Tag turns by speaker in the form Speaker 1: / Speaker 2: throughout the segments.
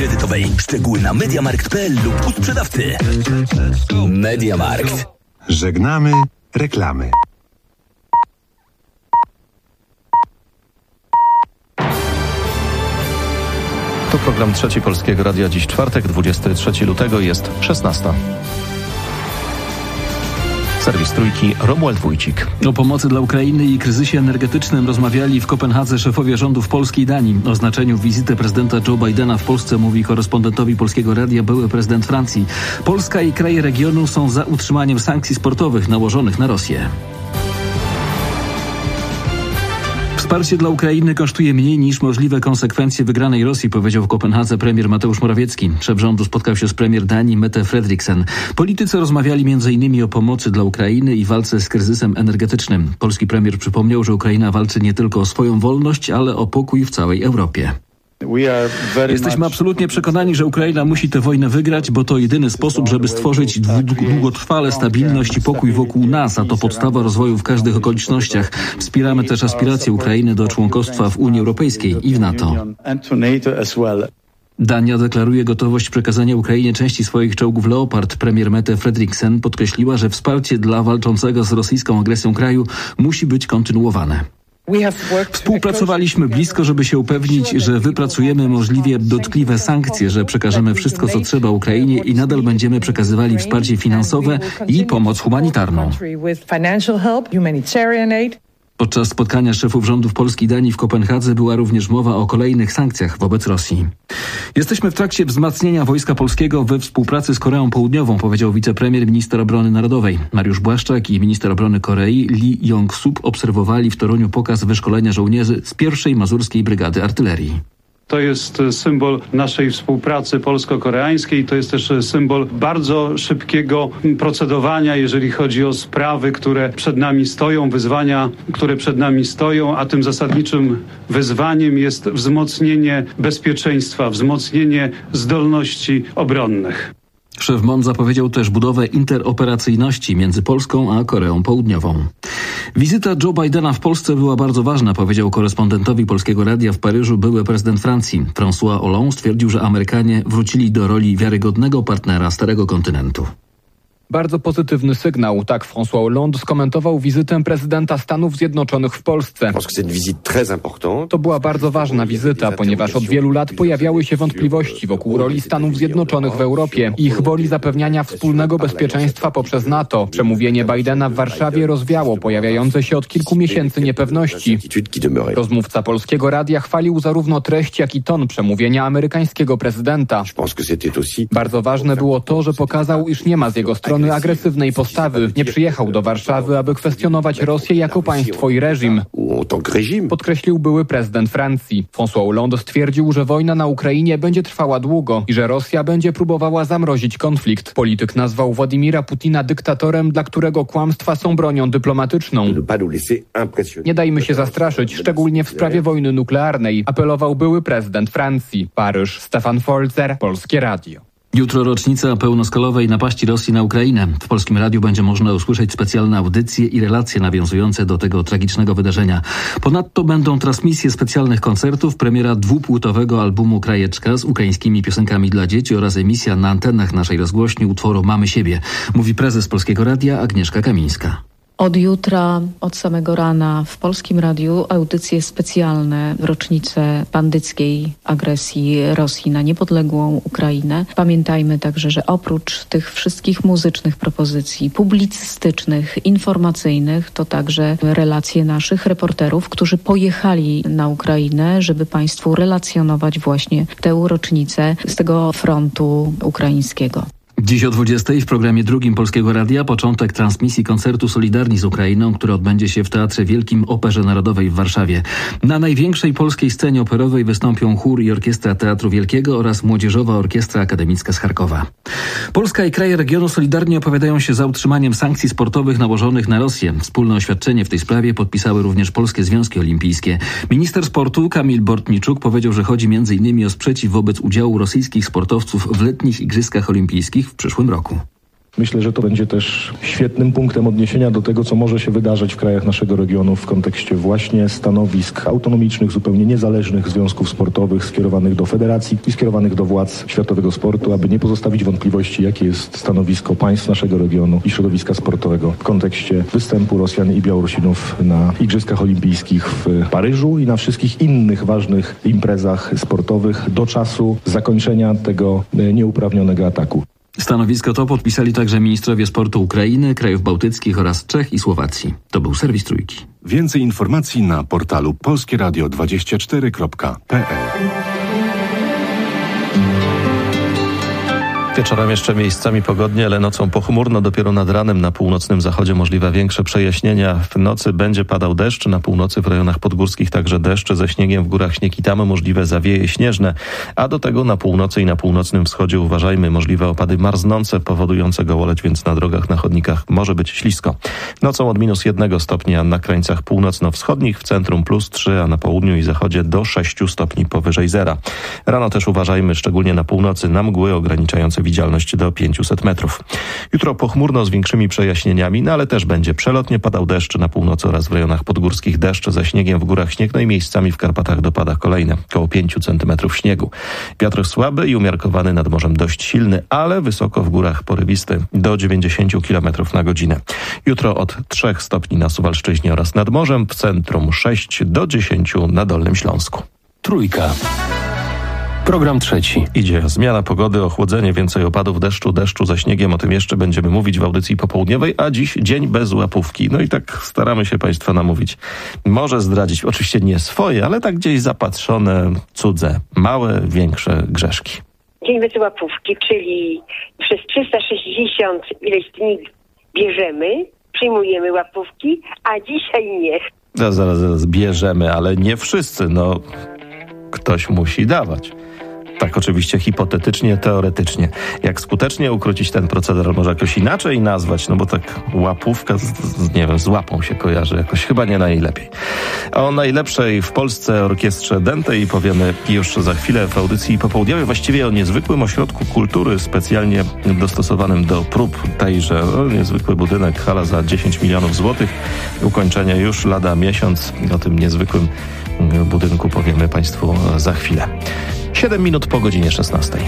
Speaker 1: kredytowej. Szczegóły na MediaMarkt.pl lub u sprzedawcy. MediaMarkt.
Speaker 2: Żegnamy reklamy.
Speaker 3: To program Trzeci Polskiego Radia. Dziś czwartek, 23 lutego, jest 16. Serwis Trójki, Romuald Wójcik.
Speaker 4: O pomocy dla Ukrainy i kryzysie energetycznym rozmawiali w Kopenhadze szefowie rządów Polski i Danii. O znaczeniu wizyty prezydenta Joe Bidena w Polsce mówi korespondentowi Polskiego Radia były prezydent Francji. Polska i kraje regionu są za utrzymaniem sankcji sportowych nałożonych na Rosję. Wsparcie dla Ukrainy kosztuje mniej niż możliwe konsekwencje wygranej Rosji, powiedział w Kopenhadze premier Mateusz Morawiecki. Szef rządu spotkał się z premier Danii Mette Frederiksen. Politycy rozmawiali m.in. o pomocy dla Ukrainy i walce z kryzysem energetycznym. Polski premier przypomniał, że Ukraina walczy nie tylko o swoją wolność, ale o pokój w całej Europie. Jesteśmy absolutnie przekonani, że Ukraina musi tę wojnę wygrać, bo to jedyny sposób, żeby stworzyć długotrwale stabilność i pokój wokół nas, a to podstawa rozwoju w każdych okolicznościach. Wspieramy też aspiracje Ukrainy do członkostwa w Unii Europejskiej i w NATO. Dania deklaruje gotowość przekazania Ukrainie części swoich czołgów Leopard. Premier Mette Frederiksen podkreśliła, że wsparcie dla walczącego z rosyjską agresją kraju musi być kontynuowane. Współpracowaliśmy blisko, żeby się upewnić, że wypracujemy możliwie dotkliwe sankcje, że przekażemy wszystko, co trzeba Ukrainie i nadal będziemy przekazywali wsparcie finansowe i pomoc humanitarną. Podczas spotkania szefów rządów Polski i Danii w Kopenhadze była również mowa o kolejnych sankcjach wobec Rosji. Jesteśmy w trakcie wzmacniania Wojska Polskiego we współpracy z Koreą Południową, powiedział wicepremier, minister obrony narodowej. Mariusz Błaszczak i minister obrony Korei Lee Yong-sup obserwowali w Toruniu pokaz wyszkolenia żołnierzy z 1. Mazurskiej Brygady Artylerii.
Speaker 5: To jest symbol naszej współpracy polsko-koreańskiej. To jest też symbol bardzo szybkiego procedowania, jeżeli chodzi o sprawy, które przed nami stoją, wyzwania, które przed nami stoją, a tym zasadniczym wyzwaniem jest wzmocnienie bezpieczeństwa, wzmocnienie zdolności obronnych.
Speaker 4: Szef MON zapowiedział też budowę interoperacyjności między Polską a Koreą Południową. Wizyta Joe Bidena w Polsce była bardzo ważna, powiedział korespondentowi Polskiego Radia w Paryżu były prezydent Francji. François Hollande stwierdził, że Amerykanie wrócili do roli wiarygodnego partnera Starego Kontynentu.
Speaker 6: Bardzo pozytywny sygnał, tak François Hollande skomentował wizytę prezydenta Stanów Zjednoczonych w Polsce. To była bardzo ważna wizyta, ponieważ od wielu lat pojawiały się wątpliwości wokół roli Stanów Zjednoczonych w Europie, ich woli zapewniania wspólnego bezpieczeństwa poprzez NATO. Przemówienie Bidena w Warszawie rozwiało pojawiające się od kilku miesięcy niepewności. Rozmówca Polskiego Radia chwalił zarówno treść, jak i ton przemówienia amerykańskiego prezydenta. Bardzo ważne było to, że pokazał, iż nie ma z jego strony agresywnej postawy. Nie przyjechał do Warszawy, aby kwestionować Rosję jako państwo i reżim. Podkreślił były prezydent Francji. François Hollande stwierdził, że wojna na Ukrainie będzie trwała długo i że Rosja będzie próbowała zamrozić konflikt. Polityk nazwał Władimira Putina dyktatorem, dla którego kłamstwa są bronią dyplomatyczną. Nie dajmy się zastraszyć, szczególnie w sprawie wojny nuklearnej, apelował były prezydent Francji. Paryż, Stefan Folzer, Polskie Radio.
Speaker 4: Jutro rocznica pełnoskalowej napaści Rosji na Ukrainę. W Polskim Radiu będzie można usłyszeć specjalne audycje i relacje nawiązujące do tego tragicznego wydarzenia. Ponadto będą transmisje specjalnych koncertów, premiera dwupłytowego albumu Krajeczka z ukraińskimi piosenkami dla dzieci oraz emisja na antenach naszej rozgłośni utworu Mamy siebie, mówi prezes Polskiego Radia Agnieszka Kamińska.
Speaker 7: Od jutra, od samego rana w Polskim Radiu audycje specjalne w rocznicę bandyckiej agresji Rosji na niepodległą Ukrainę. Pamiętajmy także, że oprócz tych wszystkich muzycznych propozycji, publicystycznych, informacyjnych, to także relacje naszych reporterów, którzy pojechali na Ukrainę, żeby Państwu relacjonować właśnie tę rocznicę z tego frontu ukraińskiego.
Speaker 4: Dziś o 20:00 w programie drugim Polskiego Radia początek transmisji koncertu Solidarni z Ukrainą, który odbędzie się w Teatrze Wielkim Operze Narodowej w Warszawie. Na największej polskiej scenie operowej wystąpią chór i orkiestra Teatru Wielkiego oraz Młodzieżowa Orkiestra Akademicka z Charkowa. Polska i kraje regionu solidarnie opowiadają się za utrzymaniem sankcji sportowych nałożonych na Rosję. Wspólne oświadczenie w tej sprawie podpisały również polskie związki olimpijskie. Minister sportu Kamil Bortniczuk powiedział, że chodzi m.in. o sprzeciw wobec udziału rosyjskich sportowców w letnich Igrzyskach Olimpijskich w przyszłym roku.
Speaker 8: Myślę, że to będzie też świetnym punktem odniesienia do tego, co może się wydarzyć w krajach naszego regionu w kontekście właśnie stanowisk autonomicznych, zupełnie niezależnych związków sportowych skierowanych do federacji i skierowanych do władz światowego sportu, aby nie pozostawić wątpliwości, jakie jest stanowisko państw naszego regionu i środowiska sportowego w kontekście występu Rosjan i Białorusinów na Igrzyskach Olimpijskich w Paryżu i na wszystkich innych ważnych imprezach sportowych do czasu zakończenia tego nieuprawnionego ataku.
Speaker 4: Stanowisko to podpisali także ministrowie sportu Ukrainy, krajów bałtyckich oraz Czech i Słowacji. To był serwis Trójki.
Speaker 2: Więcej informacji na portalu polskieradio24.pl.
Speaker 3: Wieczorem jeszcze miejscami pogodnie, ale nocą pochmurno. Dopiero nad ranem na północnym zachodzie możliwe większe przejaśnienia. W nocy będzie padał deszcz. Na północy w rejonach podgórskich także deszcz. Ze śniegiem w górach śnieg i tamy, możliwe zawieje śnieżne. A do tego na północy i na północnym wschodzie uważajmy. Możliwe opady marznące powodujące gołoleć, więc na drogach, na chodnikach może być ślisko. Nocą od -1 stopnia na krańcach północno-wschodnich, w centrum +3, a na południu i zachodzie do 6 stopni powyżej zera. Rano też uważajmy, szczególnie na północy, na mgły ograniczające widzialność do 500 metrów. Jutro pochmurno z większymi przejaśnieniami, no ale też będzie przelotnie padał deszcz na północy oraz w rejonach podgórskich deszcz, ze śniegiem w górach śnieg, no i miejscami w Karpatach dopada kolejne, około 5 centymetrów śniegu. Wiatr słaby i umiarkowany, nad morzem dość silny, ale wysoko w górach porywisty do 90 km na godzinę. Jutro od 3 stopni na Suwalszczyźnie oraz nad morzem, w centrum 6 do 10 na Dolnym Śląsku.
Speaker 1: Trójka. Program trzeci.
Speaker 3: Idzie zmiana pogody, ochłodzenie, więcej opadów deszczu ze śniegiem. O tym jeszcze będziemy mówić w audycji popołudniowej, a dziś dzień bez łapówki. No i tak staramy się Państwa namówić. Może zdradzić, oczywiście nie swoje, ale tak gdzieś zapatrzone, cudze, małe, większe grzeszki.
Speaker 9: Dzień bez łapówki, czyli przez 360 ileś dni bierzemy, przyjmujemy łapówki, a dzisiaj nie.
Speaker 3: Zaraz bierzemy, ale nie wszyscy, no ktoś musi dawać. Tak oczywiście hipotetycznie, teoretycznie. Jak skutecznie ukrócić ten proceder, może jakoś inaczej nazwać, no bo tak łapówka, nie wiem, z łapą się kojarzy jakoś chyba nie najlepiej. O najlepszej w Polsce orkiestrze Dętej powiemy już za chwilę w audycji popołudniowej, właściwie o niezwykłym ośrodku kultury specjalnie dostosowanym do prób tejże. Niezwykły budynek, hala za 10 milionów złotych. Ukończenie już lada miesiąc. O tym niezwykłym budynku powiemy Państwu za chwilę. 7 minut po godzinie 16.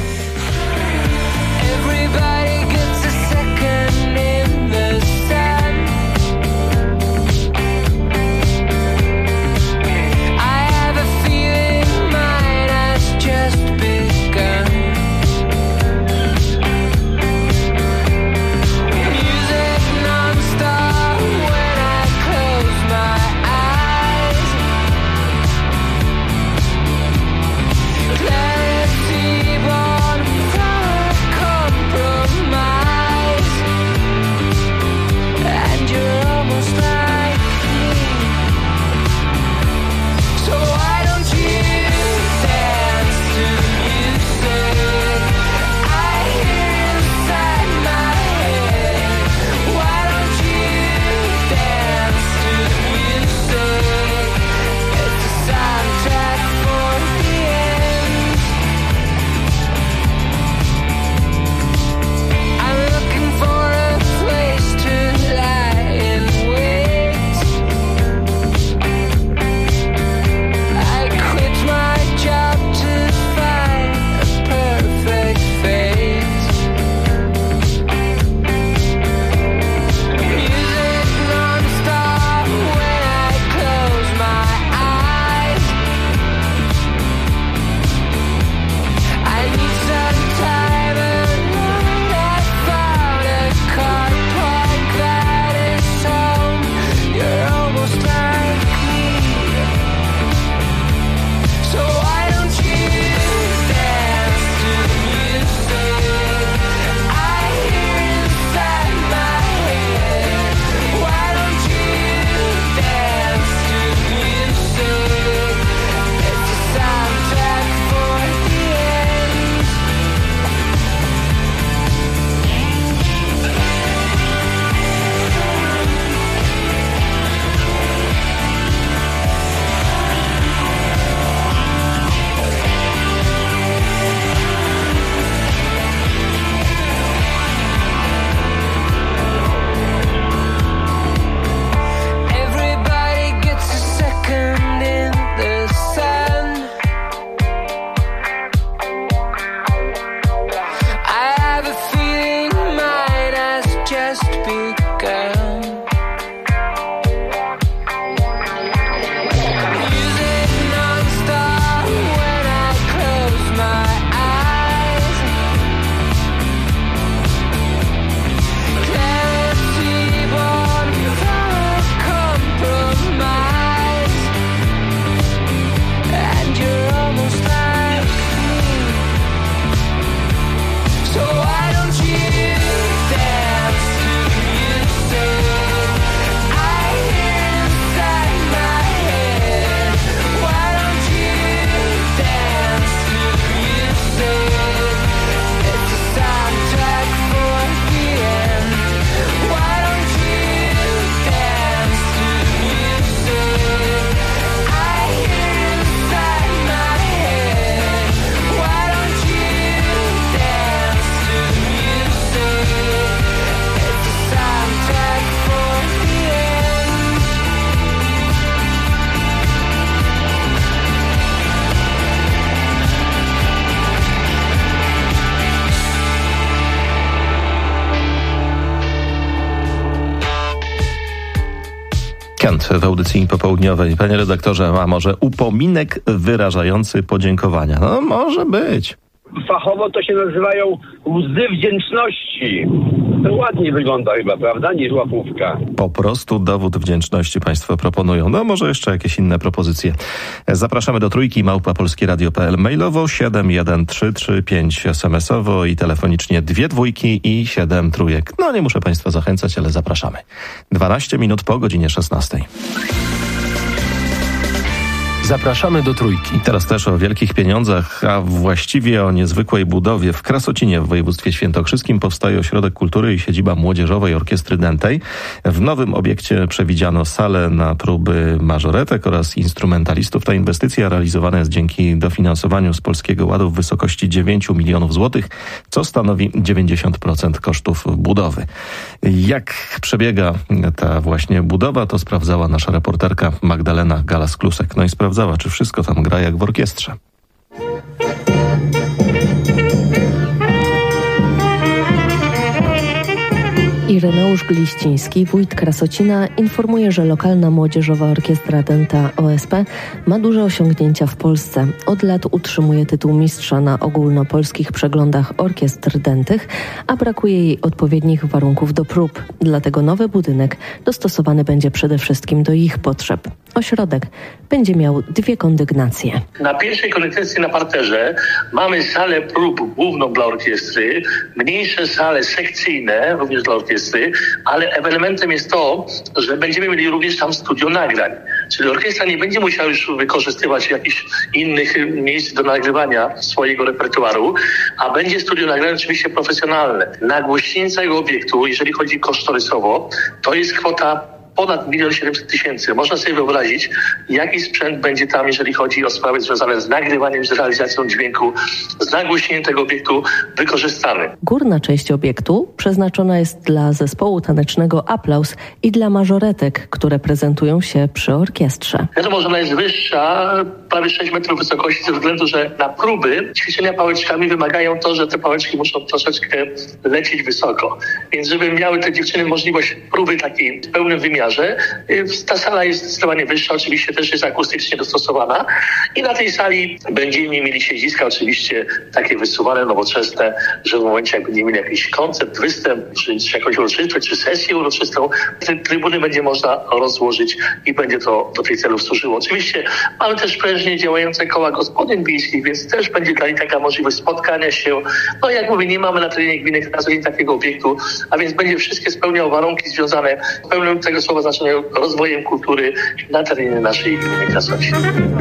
Speaker 3: Weekend w audycji popołudniowej. Panie redaktorze, a może upominek wyrażający podziękowania? No może być.
Speaker 10: Fachowo to się nazywają łzy wdzięczności. To ładniej wygląda chyba, prawda, niż łapówka.
Speaker 3: Po prostu dowód wdzięczności państwo proponują. No może jeszcze jakieś inne propozycje. Zapraszamy do Trójki, @polskieradio.pl, mailowo 71335, SMS-owo i telefonicznie 2 dwójki i 7 trójek. No nie muszę państwa zachęcać, ale zapraszamy. 12 minut po godzinie 16.
Speaker 1: Zapraszamy do Trójki.
Speaker 3: I teraz też o wielkich pieniądzach, a właściwie o niezwykłej budowie. W Krasocinie w województwie świętokrzyskim powstaje ośrodek kultury i siedziba Młodzieżowej Orkiestry Dętej. W nowym obiekcie przewidziano salę na próby mażoretek oraz instrumentalistów. Ta inwestycja realizowana jest dzięki dofinansowaniu z Polskiego Ładu w wysokości 9 milionów złotych, co stanowi 90% kosztów budowy. Jak przebiega ta właśnie budowa, to sprawdzała nasza reporterka Magdalena Galas-Klusek. No i sprawdzała, czy wszystko tam gra jak w orkiestrze.
Speaker 11: Ireneusz Gliściński, wójt Krasocina, informuje, że lokalna Młodzieżowa Orkiestra Dęta OSP ma duże osiągnięcia w Polsce. Od lat utrzymuje tytuł mistrza na ogólnopolskich przeglądach orkiestr dętych, a brakuje jej odpowiednich warunków do prób. Dlatego nowy budynek dostosowany będzie przede wszystkim do ich potrzeb. Ośrodek będzie miał 2 kondygnacje.
Speaker 12: Na pierwszej kondygnacji na parterze mamy salę prób główną dla orkiestry, mniejsze sale sekcyjne również dla orkiestry, ale elementem jest to, że będziemy mieli również tam studio nagrań. Czyli orkiestra nie będzie musiała już wykorzystywać jakichś innych miejsc do nagrywania swojego repertuaru, a będzie studio nagrań oczywiście profesjonalne. Nagłośnienie całego obiektu, jeżeli chodzi kosztorysowo, to jest kwota ponad 1 700 000. Można sobie wyobrazić, jaki sprzęt będzie tam, jeżeli chodzi o sprawy związane z nagrywaniem, z realizacją dźwięku, z nagłośnieniem tego obiektu wykorzystany.
Speaker 11: Górna część obiektu przeznaczona jest dla zespołu tanecznego Aplauz i dla mażoretek, które prezentują się przy orkiestrze.
Speaker 12: Wiadomo, że ona jest wyższa, prawie 6 metrów wysokości, ze względu, że na próby ćwiczenia pałeczkami wymagają to, że te pałeczki muszą troszeczkę lecieć wysoko. Więc żeby miały te dziewczyny możliwość próby takiej w pełnym wymiarze, ta sala jest zdecydowanie wyższa, oczywiście też jest akustycznie dostosowana i na tej sali będziemy mieli siedziska oczywiście takie wysuwane, nowoczesne, że w momencie jak będziemy mieli jakiś koncert, występ, czy jakąś uroczystość, czy sesję uroczystą, te trybuny będzie można rozłożyć i będzie to do tych celów służyło. Oczywiście mamy też prężnie działające koła gospodyń wiejskich, więc też będzie dla nich taka możliwość spotkania się. No jak mówię, nie mamy na terenie gminy Krasocin takiego obiektu, a więc będzie wszystkie spełniał warunki związane z pełnym tego słowa znaczenia rozwojem kultury na terenie naszej gminy Krasocin.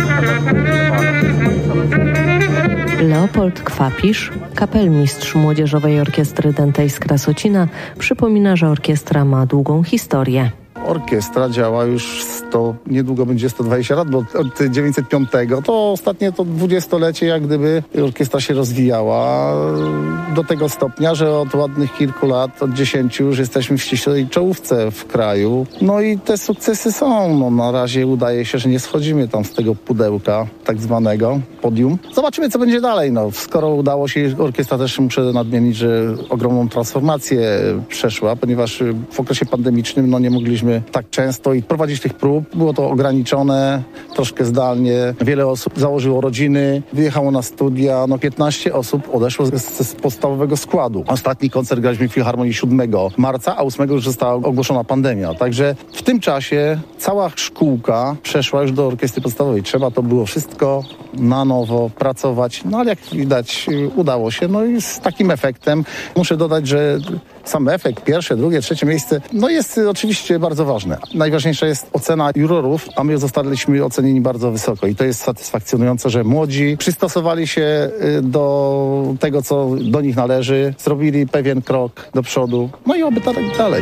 Speaker 11: Leopold Kwapisz, kapelmistrz Młodzieżowej Orkiestry Dętej z Krasocina, przypomina, że orkiestra ma długą historię.
Speaker 13: Orkiestra działa już niedługo będzie 120 lat, bo od 1905 to ostatnie to 20-lecie, jak gdyby orkiestra się rozwijała do tego stopnia, że od ładnych kilku lat, od 10 już jesteśmy w ścisłej czołówce w kraju. No i te sukcesy są. No, na razie udaje się, że nie schodzimy tam z tego pudełka tak zwanego podium. Zobaczymy, co będzie dalej. No, skoro udało się, orkiestra też muszę nadmienić, że ogromną transformację przeszła, ponieważ w okresie pandemicznym nie mogliśmy tak często i prowadzić tych prób. Było to ograniczone, troszkę zdalnie. Wiele osób założyło rodziny, wyjechało na studia. 15 osób odeszło z podstawowego składu. Ostatni koncert graliśmy w Filharmonii 7 marca, a 8 już została ogłoszona pandemia. Także w tym czasie cała szkółka przeszła już do orkiestry podstawowej. Trzeba to było wszystko na nowo pracować. No ale jak widać udało się. No i z takim efektem muszę dodać, że sam efekt, pierwsze, drugie, trzecie miejsce, jest oczywiście bardzo ważne. Najważniejsza jest ocena jurorów, a my zostaliśmy ocenieni bardzo wysoko i to jest satysfakcjonujące, że młodzi przystosowali się do tego, co do nich należy, zrobili pewien krok do przodu, i oby tak dalej.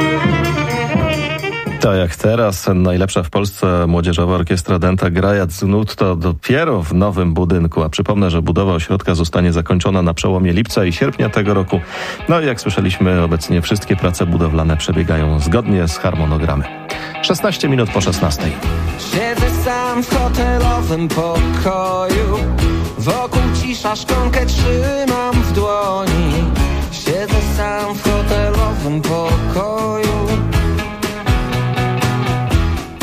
Speaker 3: Tak jak teraz najlepsza w Polsce Młodzieżowa Orkiestra Dęta Grajat z nut to dopiero w nowym budynku, a przypomnę, że budowa ośrodka zostanie zakończona na przełomie lipca i sierpnia tego roku. No i jak słyszeliśmy, obecnie wszystkie prace budowlane przebiegają zgodnie z harmonogramem. 16 minut po 16.
Speaker 14: Siedzę sam w hotelowym pokoju, wokół cisza, szklankę trzymam w dłoni. Siedzę sam w hotelowym pokoju.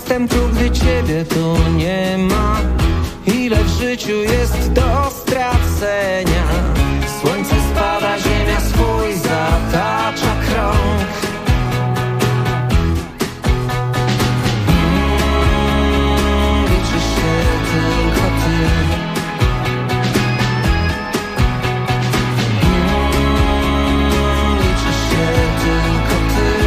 Speaker 14: jestem tu, gdy ciebie tu nie ma? Ile w życiu jest do stracenia? Słońce spada, ziemia swój zatacza krąg. Liczy się tylko ty. Liczy się tylko ty.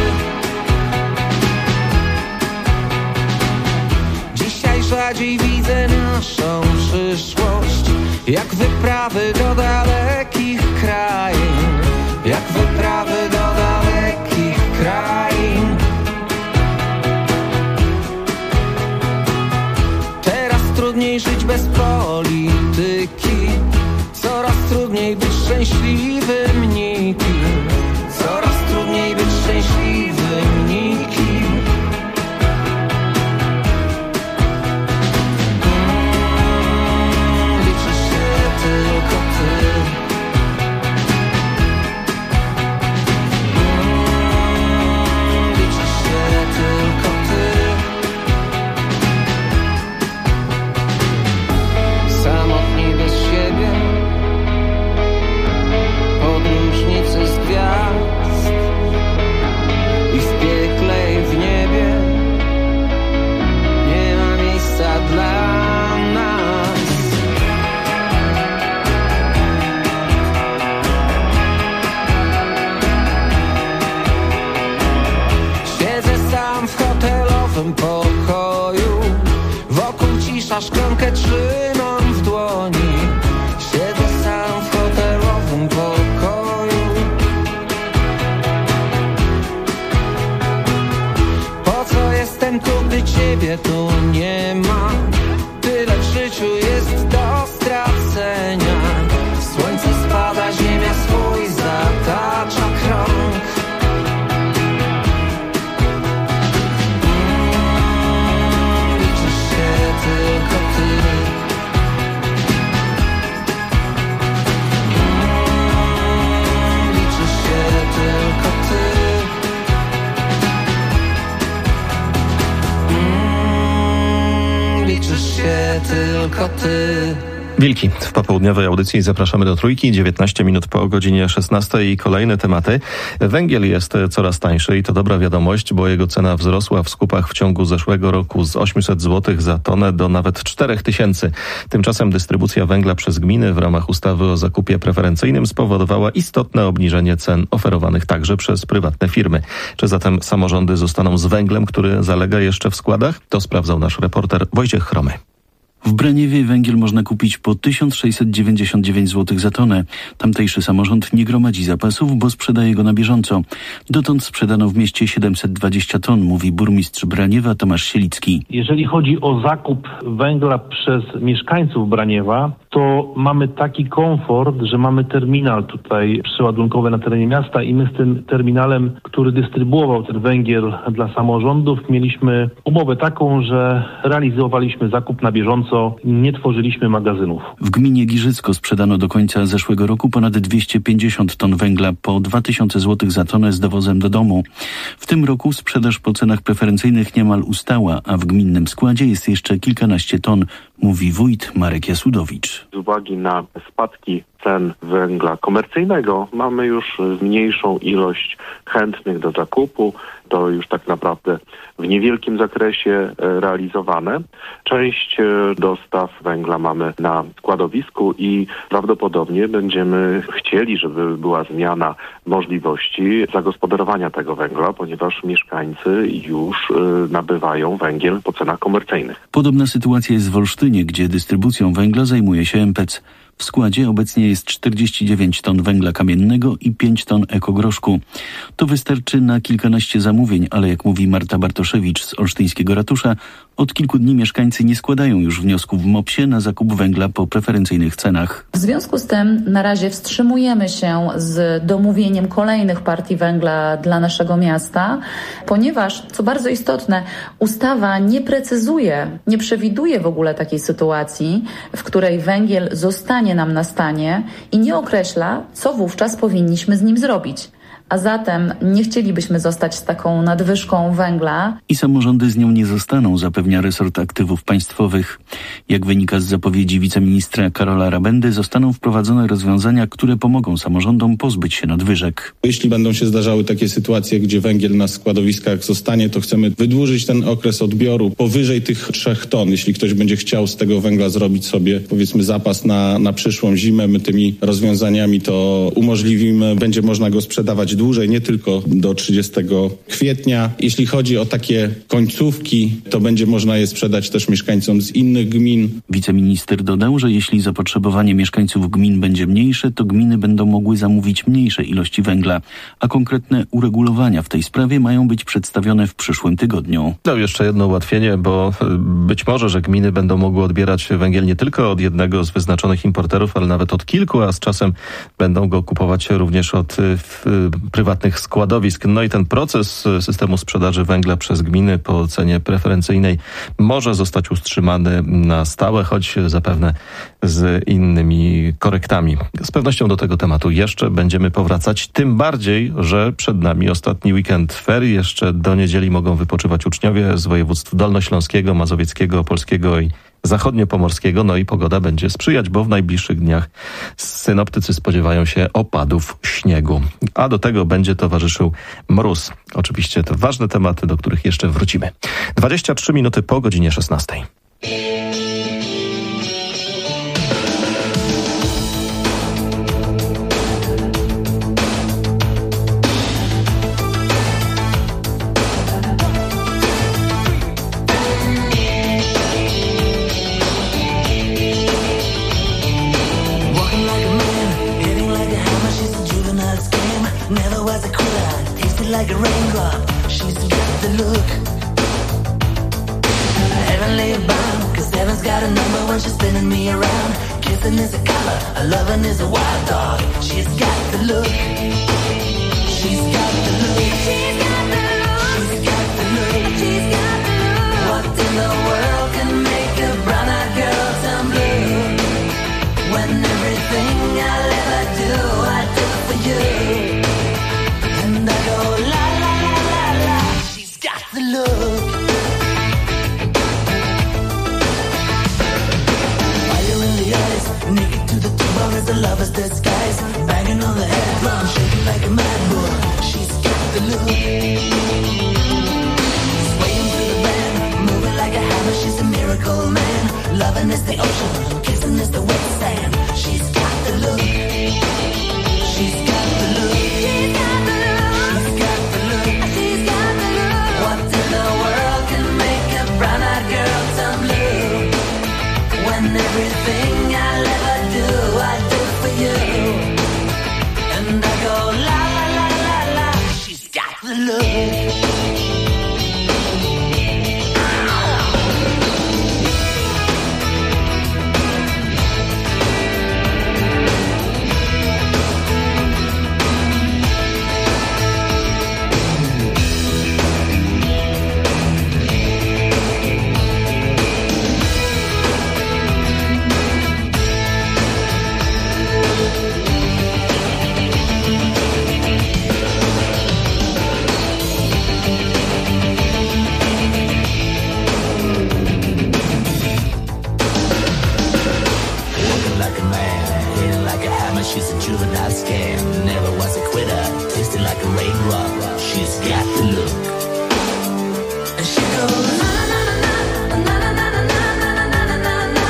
Speaker 14: Dzisiaj rzadziej widzę naszą przyszłość, jak wyprawy do dalekich krain, jak wyprawy do dalekich krain. Teraz trudniej żyć bez polityki, coraz trudniej być szczęśliwym nikim, coraz trudniej być szczęśliwym nikim. Pokoju, wokół cisza, szklankę trzymam w dłoni. Siedzę sam w hotelowym pokoju. Po co jestem tu, gdy ciebie tu nie ma? Tyle w życiu jest do stracenia. Słońce spada, ziemia swój zatacza krąg. Tylko ty.
Speaker 3: Wilki. W popołudniowej audycji zapraszamy do Trójki, 19 minut po godzinie 16 i kolejne tematy. Węgiel jest coraz tańszy i to dobra wiadomość, bo jego cena wzrosła w skupach w ciągu zeszłego roku z 800 zł za tonę do nawet 4000. Tymczasem dystrybucja węgla przez gminy w ramach ustawy o zakupie preferencyjnym spowodowała istotne obniżenie cen oferowanych także przez prywatne firmy. Czy zatem samorządy zostaną z węglem, który zalega jeszcze w składach? To sprawdzał nasz reporter Wojciech Chromy.
Speaker 15: W Braniewie węgiel można kupić po 1699 zł za tonę. Tamtejszy samorząd nie gromadzi zapasów, bo sprzedaje go na bieżąco. Dotąd sprzedano w mieście 720 ton, mówi burmistrz Braniewa Tomasz Sielicki.
Speaker 16: Jeżeli chodzi o zakup węgla przez mieszkańców Braniewa, to mamy taki komfort, że mamy terminal tutaj przeładunkowy na terenie miasta i my z tym terminalem, który dystrybuował ten węgiel dla samorządów, mieliśmy umowę taką, że realizowaliśmy zakup na bieżąco, nie tworzyliśmy magazynów.
Speaker 15: W gminie Giżycko sprzedano do końca zeszłego roku ponad 250 ton węgla po 2000 zł za tonę z dowozem do domu. W tym roku sprzedaż po cenach preferencyjnych niemal ustała, a w gminnym składzie jest jeszcze kilkanaście ton, mówi wójt Marek Jasudowicz.
Speaker 17: Z uwagi na spadki cen węgla komercyjnego mamy już mniejszą ilość chętnych do zakupu. To już tak naprawdę w niewielkim zakresie realizowane. Część dostaw węgla mamy na składowisku i prawdopodobnie będziemy chcieli, żeby była zmiana możliwości zagospodarowania tego węgla, ponieważ mieszkańcy już nabywają węgiel po cenach komercyjnych.
Speaker 15: Podobna sytuacja jest w Olsztynie, gdzie dystrybucją węgla zajmuje się MPC. W składzie obecnie jest 49 ton węgla kamiennego i 5 ton ekogroszku. To wystarczy na kilkanaście zamówień, ale jak mówi Marta Bartoszewicz z olsztyńskiego ratusza, od kilku dni mieszkańcy nie składają już wniosków w MOPS-ie na zakup węgla po preferencyjnych cenach.
Speaker 18: W związku z tym na razie wstrzymujemy się z domówieniem kolejnych partii węgla dla naszego miasta, ponieważ, co bardzo istotne, ustawa nie precyzuje, nie przewiduje w ogóle takiej sytuacji, w której węgiel zostanie nam na stanie i nie określa, co wówczas powinniśmy z nim zrobić. a zatem nie chcielibyśmy zostać z taką nadwyżką węgla.
Speaker 15: I samorządy z nią nie zostaną, zapewnia resort aktywów państwowych. Jak wynika z zapowiedzi wiceministra Karola Rabendy, zostaną wprowadzone rozwiązania, które pomogą samorządom pozbyć się nadwyżek.
Speaker 19: Jeśli będą się zdarzały takie sytuacje, gdzie węgiel na składowiskach zostanie, to chcemy wydłużyć ten okres odbioru powyżej tych 3 ton. Jeśli ktoś będzie chciał z tego węgla zrobić sobie, powiedzmy, zapas na przyszłą zimę, my tymi rozwiązaniami to umożliwimy. Będzie można go sprzedawać dłużej, nie tylko do 30 kwietnia. Jeśli chodzi o takie końcówki, to będzie można je sprzedać też mieszkańcom z innych gmin.
Speaker 15: Wiceminister dodał, że jeśli zapotrzebowanie mieszkańców gmin będzie mniejsze, to gminy będą mogły zamówić mniejsze ilości węgla, a konkretne uregulowania w tej sprawie mają być przedstawione w przyszłym tygodniu.
Speaker 3: Dał jeszcze jedno ułatwienie, bo być może, że gminy będą mogły odbierać węgiel nie tylko od jednego z wyznaczonych importerów, ale nawet od kilku, a z czasem będą go kupować również od prywatnych składowisk. No i ten proces systemu sprzedaży węgla przez gminy po cenie preferencyjnej może zostać utrzymany na stałe, choć zapewne z innymi korektami. Z pewnością do tego tematu jeszcze będziemy powracać, tym bardziej, że przed nami ostatni weekend ferii. Jeszcze do niedzieli mogą wypoczywać uczniowie z województw dolnośląskiego, mazowieckiego, opolskiego i zachodniopomorskiego. No i pogoda będzie sprzyjać, bo w najbliższych dniach synoptycy spodziewają się opadów śniegu. A do tego będzie towarzyszył mróz. Oczywiście to ważne tematy, do których jeszcze wrócimy. 23 minuty po godzinie 16.
Speaker 14: Like a raindrop, she's got the look. Heavenly bound, 'cause heaven's got a number when she's spinning me around. Kissing is a color, a loving is a wild dog. She's got the look. She's got the look. She's got the look. She's got the look. She's got the look. What in the world can make a brown-eyed girl turn blue? When everything I'll ever do, I do for you. And I go la la la la la. She's got the look. Fire in the eyes, naked to the bone as a lover's disguise. Banging on the head drum, shaking like a mad bull. She's got the look. Swaying through the band, moving like a hammer. She's a miracle man. Loving is the ocean, kissing is the wet sand. She's got the look. She's got the look. She's got the look. Everything I'll ever do, I do for you. And I go la la la la la. She's got the look. She's a juvenile scam, never was a quitter, tasted like a raindrop. She's got the look. And she goes na na na na na na na na na na na na na.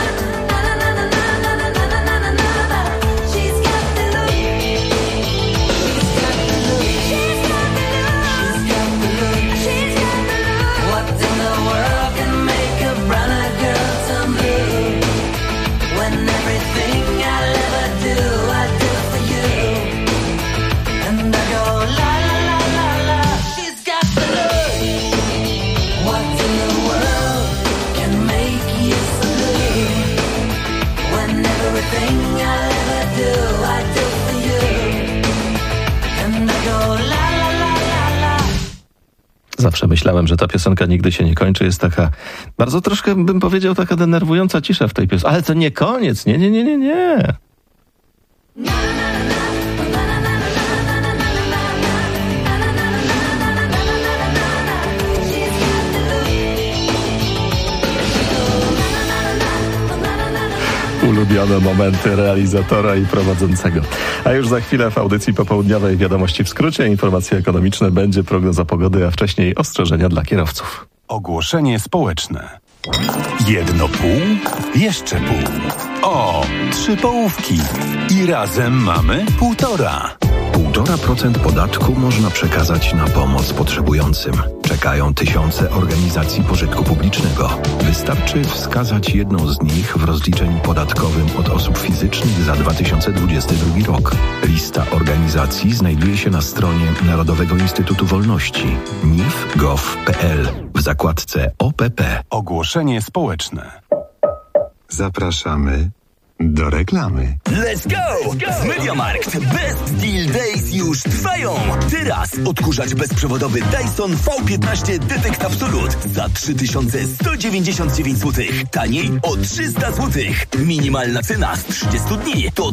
Speaker 14: She's got the look. She's got the look. She's got the look. She's got the look. What in the world can make a brown-eyed girl turn blue? When everything I'll ever do, I do for you. And I go la la la la la. She's got the look. What in the world can make you so blue? When everything I'll ever do, I do for you. And I go la la la la la.
Speaker 3: Zawsze myślałem, że ta piosenka nigdy się nie kończy. Jest taka, bardzo troszkę bym powiedział, taka denerwująca cisza w tej piosence. Ale to nie koniec, nie, nie, nie, nie, nie. Ulubione momenty realizatora i prowadzącego. A już za chwilę w audycji popołudniowej Wiadomości w skrócie, informacje ekonomiczne, będzie prognoza pogody, a wcześniej ostrzeżenia dla kierowców.
Speaker 2: Ogłoszenie społeczne. 1 pół, jeszcze pół. O, 3 połówki. I razem mamy 1,5.
Speaker 20: 1,5% podatku można przekazać na pomoc potrzebującym. Czekają tysiące organizacji pożytku publicznego. Wystarczy wskazać jedną z nich w rozliczeniu podatkowym od osób fizycznych za 2022 rok. Lista organizacji znajduje się na stronie Narodowego Instytutu Wolności nif.gov.pl w zakładce OPP.
Speaker 2: Ogłoszenie społeczne. Zapraszamy do reklamy.
Speaker 1: Let's go! W MediaMarkt Best Deal Days już trwają! Teraz odkurzacz bezprzewodowy Dyson V15 Detect Absolute za 3199 zł. Taniej o 300 zł. Minimalna cena z 30 dni to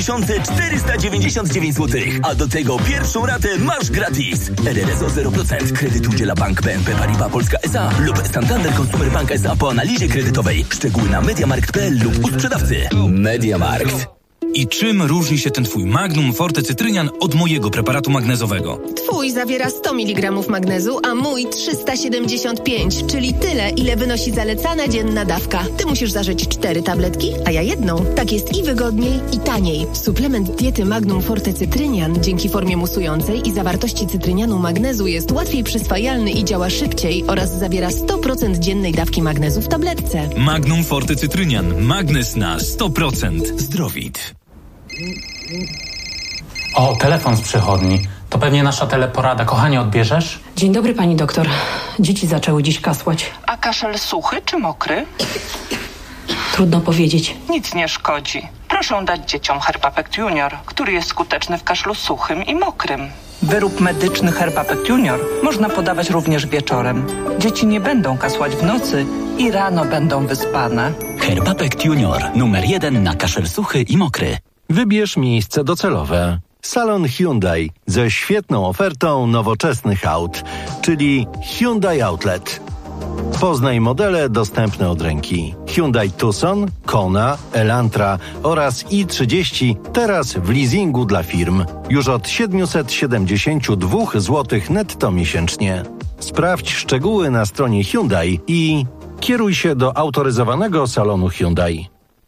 Speaker 1: 3499 zł. A do tego pierwszą ratę masz gratis. RRSO 0%. Kredyt udziela Bank BNP Paribas Polska S.A. lub Santander Consumer Bank S.A. po analizie kredytowej. Szczegóły na MediaMarkt.pl lub u sprzedawcy. MediaMarkt.
Speaker 21: I czym różni się ten twój Magnum Forte Cytrynian od mojego preparatu magnezowego?
Speaker 22: Twój zawiera 100 mg magnezu, a mój 375, czyli tyle, ile wynosi zalecana dzienna dawka. Ty musisz zażyć 4 tabletki, a ja jedną. Tak jest i wygodniej, i taniej. Suplement diety Magnum Forte Cytrynian dzięki formie musującej i zawartości cytrynianu magnezu jest łatwiej przyswajalny i działa szybciej oraz zawiera 100% dziennej dawki magnezu w tabletce.
Speaker 21: Magnum Forte Cytrynian. Magnes na 100%. Zdrowit.
Speaker 23: O, telefon z przychodni. To pewnie nasza teleporada. Kochanie, odbierzesz?
Speaker 24: Dzień dobry, pani doktor. Dzieci zaczęły dziś kasłać.
Speaker 25: A kaszel suchy czy mokry?
Speaker 24: Trudno powiedzieć.
Speaker 25: Nic nie szkodzi. Proszę dać dzieciom Herbapect Junior, który jest skuteczny w kaszlu suchym i mokrym. Wyrób medyczny Herbapect Junior można podawać również wieczorem. Dzieci nie będą kasłać w nocy i rano będą wyspane.
Speaker 1: Herbapect Junior. Numer 1 na kaszel suchy i mokry.
Speaker 26: Wybierz miejsce docelowe. Salon Hyundai ze świetną ofertą nowoczesnych aut, czyli Hyundai Outlet. Poznaj modele dostępne od ręki. Hyundai Tucson, Kona, Elantra oraz i30 teraz w leasingu dla firm. Już od 772 zł netto miesięcznie. Sprawdź szczegóły na stronie Hyundai i kieruj się do autoryzowanego salonu Hyundai.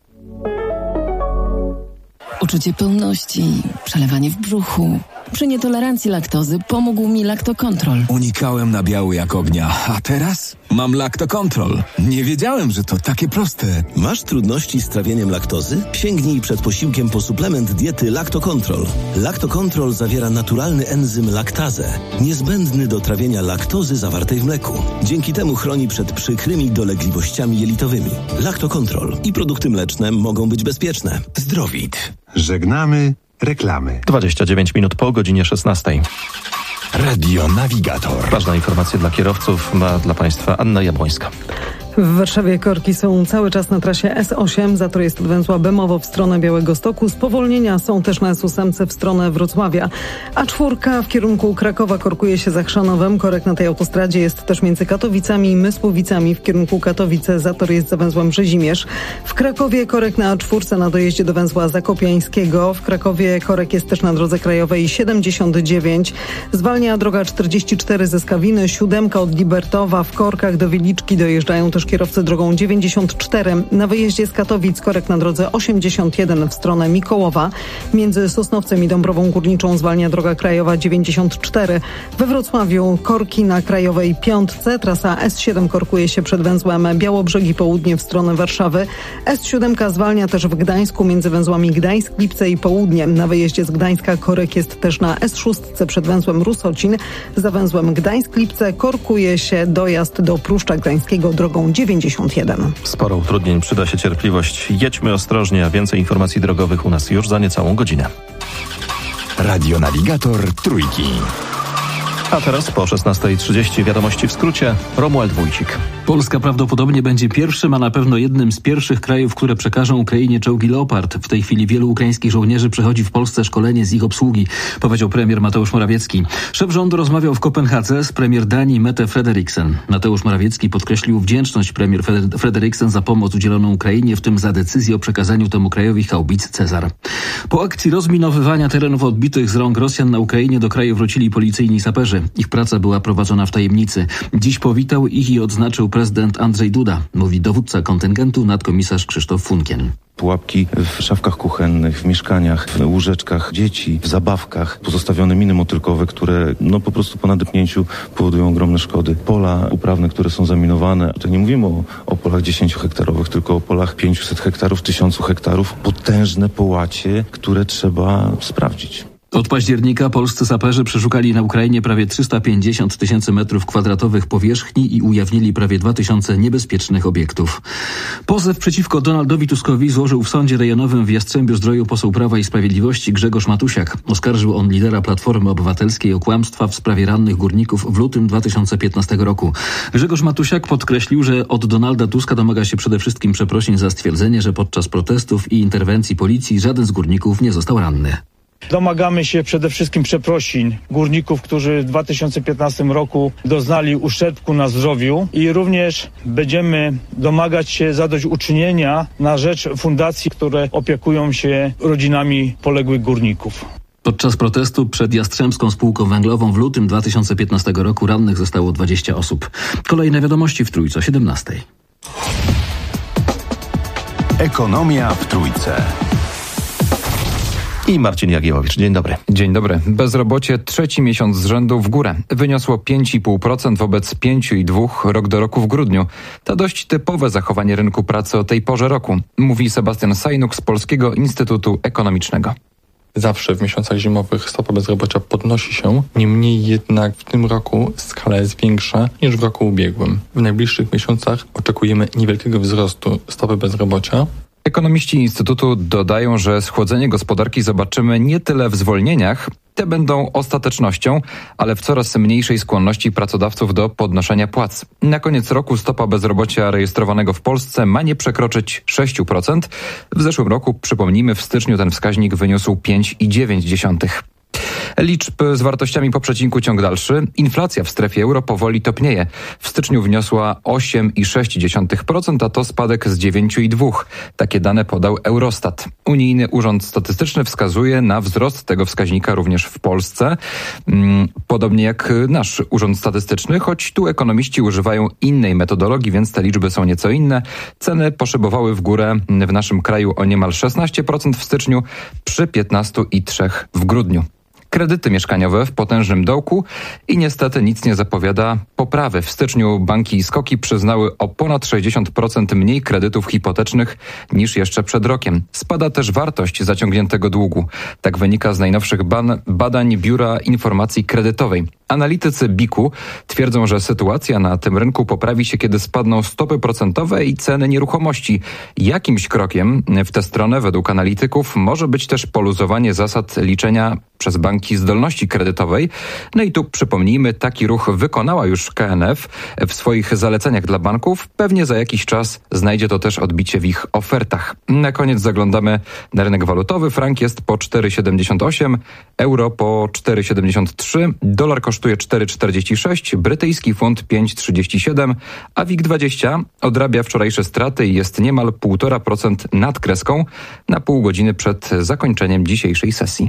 Speaker 27: Uczucie pełności, przelewanie w brzuchu. Przy nietolerancji laktozy pomógł mi Lactocontrol.
Speaker 28: Unikałem nabiału jak ognia, a teraz mam Lactocontrol. Nie wiedziałem, że to takie proste.
Speaker 29: Masz trudności z trawieniem laktozy? Sięgnij przed posiłkiem po suplement diety Lactocontrol. Lactocontrol zawiera naturalny enzym laktazę, niezbędny do trawienia laktozy zawartej w mleku. Dzięki temu chroni przed przykrymi dolegliwościami jelitowymi. Lactocontrol i produkty mleczne mogą być bezpieczne.
Speaker 2: Zdrowit. Żegnamy reklamy.
Speaker 3: 29 minut po godzinie 16.
Speaker 2: Radio Navigator.
Speaker 3: Ważna informacja dla kierowców ma dla Państwa Anna Jabłońska.
Speaker 30: W Warszawie korki są cały czas na trasie S8, zator jest od węzła Bemowo w stronę Białegostoku. Spowolnienia są też na S8 w stronę Wrocławia. A4 w kierunku Krakowa korkuje się za Chrzanowem. Korek na tej autostradzie jest też między Katowicami i Mysłowicami. W kierunku Katowice zator jest za węzłem Brzezimierz. W Krakowie korek na A4 na dojeździe do węzła Zakopiańskiego. W Krakowie korek jest też na drodze krajowej 79. Zwalnia droga 44 ze Skawiny, 7 od Libertowa. W korkach do Wieliczki dojeżdżają też kierowcy drogą 94. Na wyjeździe z Katowic korek na drodze 81 w stronę Mikołowa. Między Sosnowcem i Dąbrową Górniczą zwalnia droga krajowa 94. We Wrocławiu korki na krajowej 5. Trasa S7 korkuje się przed węzłem Białobrzegi Południe w stronę Warszawy. S7 zwalnia też w Gdańsku między węzłami Gdańsk, Lipce i Południe. Na wyjeździe z Gdańska korek jest też na S6 przed węzłem Rusocin. Za węzłem Gdańsk-Lipce korkuje się dojazd do Pruszcza Gdańskiego drogą 91.
Speaker 3: Sporo utrudnień, przyda się cierpliwość. Jedźmy ostrożnie, a więcej informacji drogowych u nas już za niecałą godzinę.
Speaker 2: Radio Navigator Trójki.
Speaker 3: A teraz po 16:30 wiadomości w skrócie. Romuald Wójcik.
Speaker 4: Polska prawdopodobnie będzie pierwszym, a na pewno jednym z pierwszych krajów, które przekażą Ukrainie czołgi Leopard. W tej chwili wielu ukraińskich żołnierzy przechodzi w Polsce szkolenie z ich obsługi, powiedział premier Mateusz Morawiecki. Szef rządu rozmawiał w Kopenhadze z premier Danii Mette Frederiksen. Mateusz Morawiecki podkreślił wdzięczność premier Frederiksen za pomoc udzieloną Ukrainie, w tym za decyzję o przekazaniu temu krajowi haubic Cezar. Po akcji rozminowywania terenów odbitych z rąk Rosjan na Ukrainie do kraju wrócili policyjni saperzy. Ich praca była prowadzona w tajemnicy. Dziś powitał ich i odznaczył prezydent Andrzej Duda, mówi dowódca kontyngentu nadkomisarz Krzysztof Funtgen.
Speaker 5: Pułapki w szafkach kuchennych, w mieszkaniach, w łóżeczkach dzieci, w zabawkach, pozostawione miny motylkowe, które po prostu po nadepnięciu powodują ogromne szkody. Pola uprawne, które są zaminowane, to nie mówimy o polach 10-hektarowych, tylko o polach 500 hektarów, 1000 hektarów. Potężne połacie, które trzeba sprawdzić.
Speaker 4: Od października polscy saperzy przeszukali na Ukrainie prawie 350 000 metrów kwadratowych powierzchni i ujawnili prawie 2000 niebezpiecznych obiektów. Pozew przeciwko Donaldowi Tuskowi złożył w sądzie rejonowym w Jastrzębiu-Zdroju poseł Prawa i Sprawiedliwości Grzegorz Matusiak. Oskarżył on lidera Platformy Obywatelskiej o kłamstwa w sprawie rannych górników w lutym 2015 roku. Grzegorz Matusiak podkreślił, że od Donalda Tuska domaga się przede wszystkim przeprosin za stwierdzenie, że podczas protestów i interwencji policji żaden z górników nie został ranny.
Speaker 6: Domagamy się przede wszystkim przeprosin górników, którzy w 2015 roku doznali uszczerbku na zdrowiu i również będziemy domagać się zadośćuczynienia na rzecz fundacji, które opiekują się rodzinami poległych górników.
Speaker 4: Podczas protestu przed Jastrzębską Spółką Węglową w lutym 2015 roku rannych zostało 20 osób. Kolejne wiadomości w Trójce o 17:00.
Speaker 2: Ekonomia w Trójce.
Speaker 3: I Marcin Jagiełowicz. Dzień dobry.
Speaker 7: Dzień dobry. Bezrobocie trzeci miesiąc z rzędu w górę. Wyniosło 5,5% wobec 5,2% rok do roku w grudniu. To dość typowe zachowanie rynku pracy o tej porze roku, mówi Sebastian Sajnuk z Polskiego Instytutu Ekonomicznego.
Speaker 8: Zawsze w miesiącach zimowych stopa bezrobocia podnosi się, niemniej jednak w tym roku skala jest większa niż w roku ubiegłym. W najbliższych miesiącach oczekujemy niewielkiego wzrostu stopy bezrobocia.
Speaker 7: Ekonomiści Instytutu dodają, że schłodzenie gospodarki zobaczymy nie tyle w zwolnieniach, te będą ostatecznością, ale w coraz mniejszej skłonności pracodawców do podnoszenia płac. Na koniec roku stopa bezrobocia rejestrowanego w Polsce ma nie przekroczyć 6%. W zeszłym roku, przypomnijmy, w styczniu ten wskaźnik wyniósł 5,9%. Liczb z wartościami po przecinku ciąg dalszy. Inflacja w strefie euro powoli topnieje. W styczniu wyniosła 8,6%, a to spadek z 9,2%. Takie dane podał Eurostat. Unijny Urząd Statystyczny wskazuje na wzrost tego wskaźnika również w Polsce. Podobnie jak nasz Urząd Statystyczny, choć tu ekonomiści używają innej metodologii, więc te liczby są nieco inne. Ceny poszybowały w górę w naszym kraju o niemal 16% w styczniu, przy 15,3% w grudniu. Kredyty mieszkaniowe w potężnym dołku i niestety nic nie zapowiada poprawy. W styczniu banki i SKOK-i przyznały o ponad 60% mniej kredytów hipotecznych niż jeszcze przed rokiem. Spada też wartość zaciągniętego długu. Tak wynika z najnowszych badań Biura Informacji Kredytowej. Analitycy BIK-u twierdzą, że sytuacja na tym rynku poprawi się, kiedy spadną stopy procentowe i ceny nieruchomości. Jakimś krokiem w tę stronę według analityków może być też poluzowanie zasad liczenia przez banki zdolności kredytowej. No i tu przypomnijmy, taki ruch wykonała już KNF w swoich zaleceniach dla banków. Pewnie za jakiś czas znajdzie to też odbicie w ich ofertach. Na koniec zaglądamy na rynek walutowy. Frank jest po 4,78, euro po 4,73, dolar kosztuje 4,46, brytyjski funt 5,37, a WIG20 odrabia wczorajsze straty i jest niemal 1,5% nad kreską na pół godziny przed zakończeniem dzisiejszej sesji.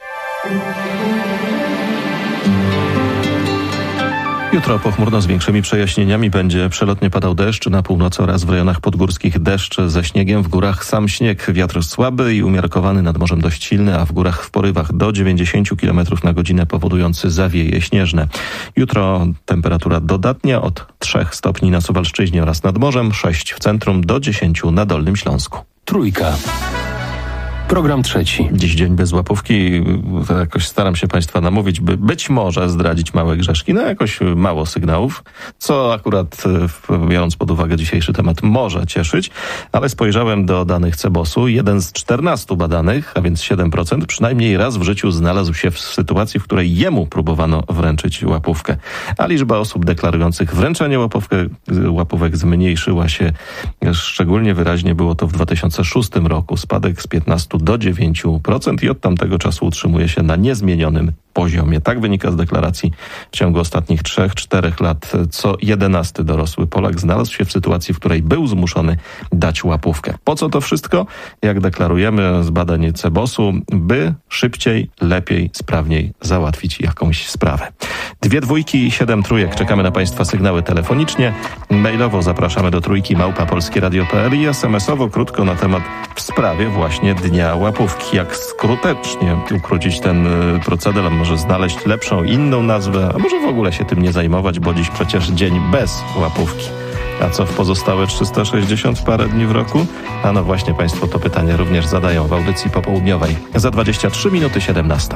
Speaker 3: Jutro pochmurno z większymi przejaśnieniami, będzie przelotnie padał deszcz, na północy oraz w rejonach podgórskich deszcz ze śniegiem, w górach sam śnieg, wiatr słaby i umiarkowany, nad morzem dość silny, a w górach w porywach do 90 km na godzinę powodujący zawieje śnieżne. Jutro temperatura dodatnia od 3 stopni na Suwalszczyźnie oraz nad morzem, 6 w centrum, do 10 na Dolnym Śląsku.
Speaker 2: Trójka. Program trzeci.
Speaker 3: Dziś dzień bez łapówki. To jakoś staram się Państwa namówić, by być może zdradzić małe grzeszki. Jakoś mało sygnałów, co akurat, biorąc pod uwagę dzisiejszy temat, może cieszyć. Ale spojrzałem do danych CBOS-u. 1 z 14 badanych, a więc 7%, przynajmniej raz w życiu znalazł się w sytuacji, w której jemu próbowano wręczyć łapówkę. A liczba osób deklarujących wręczenie łapówek zmniejszyła się. Szczególnie wyraźnie było to w 2006 roku. Spadek z 15 do 9% i od tamtego czasu utrzymuje się na niezmienionym poziomie. Tak wynika z deklaracji. W ciągu ostatnich 3-4 lat co 11 dorosły Polak znalazł się w sytuacji, w której był zmuszony dać łapówkę. Po co to wszystko? Jak deklarujemy z badań CBOS-u, by szybciej, lepiej, sprawniej załatwić jakąś sprawę. 2 dwójki i 7 trójek. Czekamy na Państwa sygnały telefonicznie. Mailowo zapraszamy do trójki@polskieradio.pl i SMS-owo krótko na temat w sprawie właśnie Dnia Łapówki. Jak skutecznie ukrócić ten proceder, a może znaleźć lepszą, inną nazwę, a może w ogóle się tym nie zajmować, bo dziś przecież dzień bez łapówki. A co w pozostałe 360 parę dni w roku? A no właśnie Państwo to pytanie również zadają w audycji popołudniowej. Za 23 minuty 17.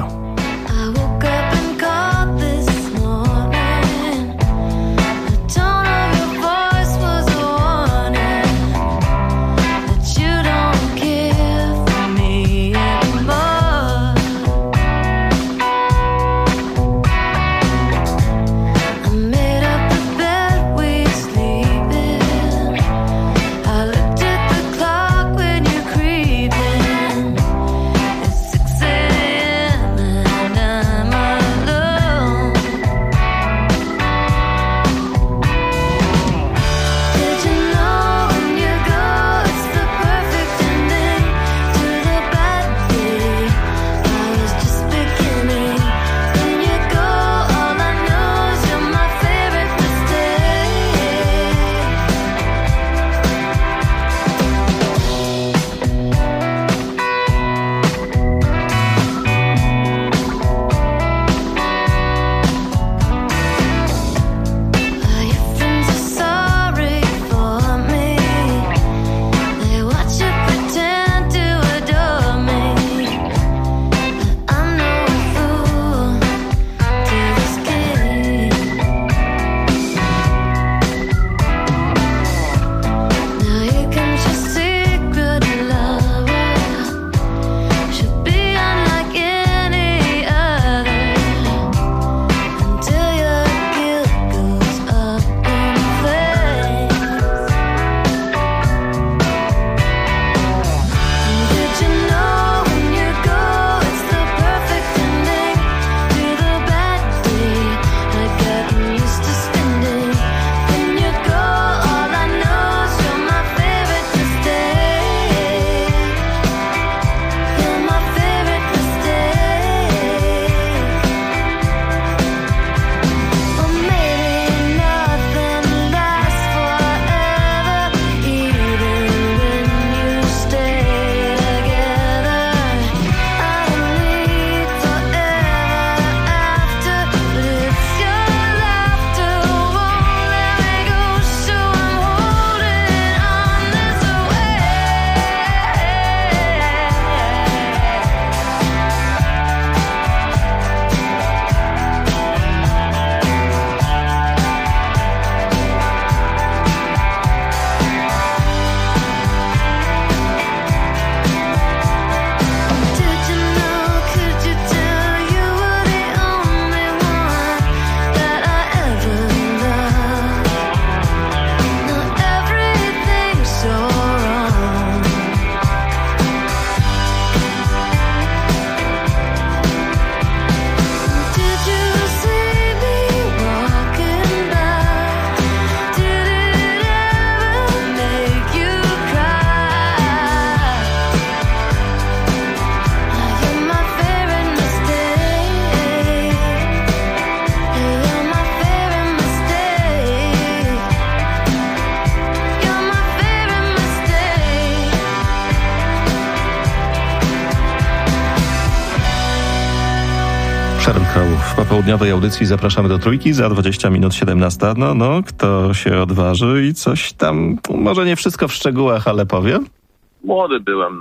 Speaker 3: W popołudniowej audycji zapraszamy do Trójki za 20 minut 17. No, kto się odważy i coś tam, może nie wszystko w szczegółach, ale powie?
Speaker 9: Młody byłem,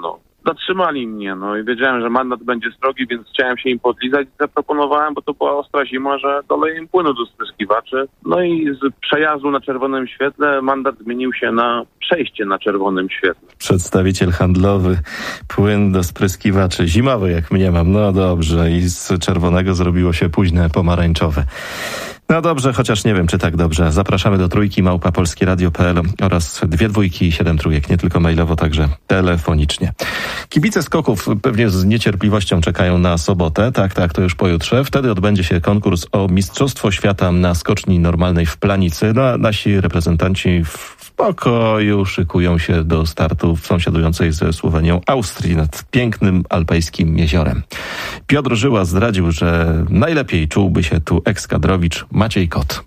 Speaker 9: Zatrzymali mnie, no i wiedziałem, że mandat będzie srogi, więc chciałem się im podlizać i zaproponowałem, bo to była ostra zima, że doleję im płynu do spryskiwaczy. No i z przejazdu na czerwonym świetle mandat zmienił się na przejście na czerwonym świetle.
Speaker 3: Przedstawiciel handlowy, płyn do spryskiwaczy zimowy, jak mniemam. No dobrze, i z czerwonego zrobiło się późne pomarańczowe. No dobrze, chociaż nie wiem, czy tak dobrze. Zapraszamy do Trójki @polskieradio.pl oraz 2 dwójki i 7 trójek, nie tylko mailowo, także telefonicznie. Kibice skoków pewnie z niecierpliwością czekają na sobotę. Tak, to już pojutrze. Wtedy odbędzie się konkurs o Mistrzostwo Świata na skoczni normalnej w Planicy. No, a nasi reprezentanci w spokoju szykują się do startu w sąsiadującej ze Słowenią Austrii nad pięknym alpejskim jeziorem. Piotr Żyła zdradził, że najlepiej czułby się tu ekskadrowicz Maciej Kot.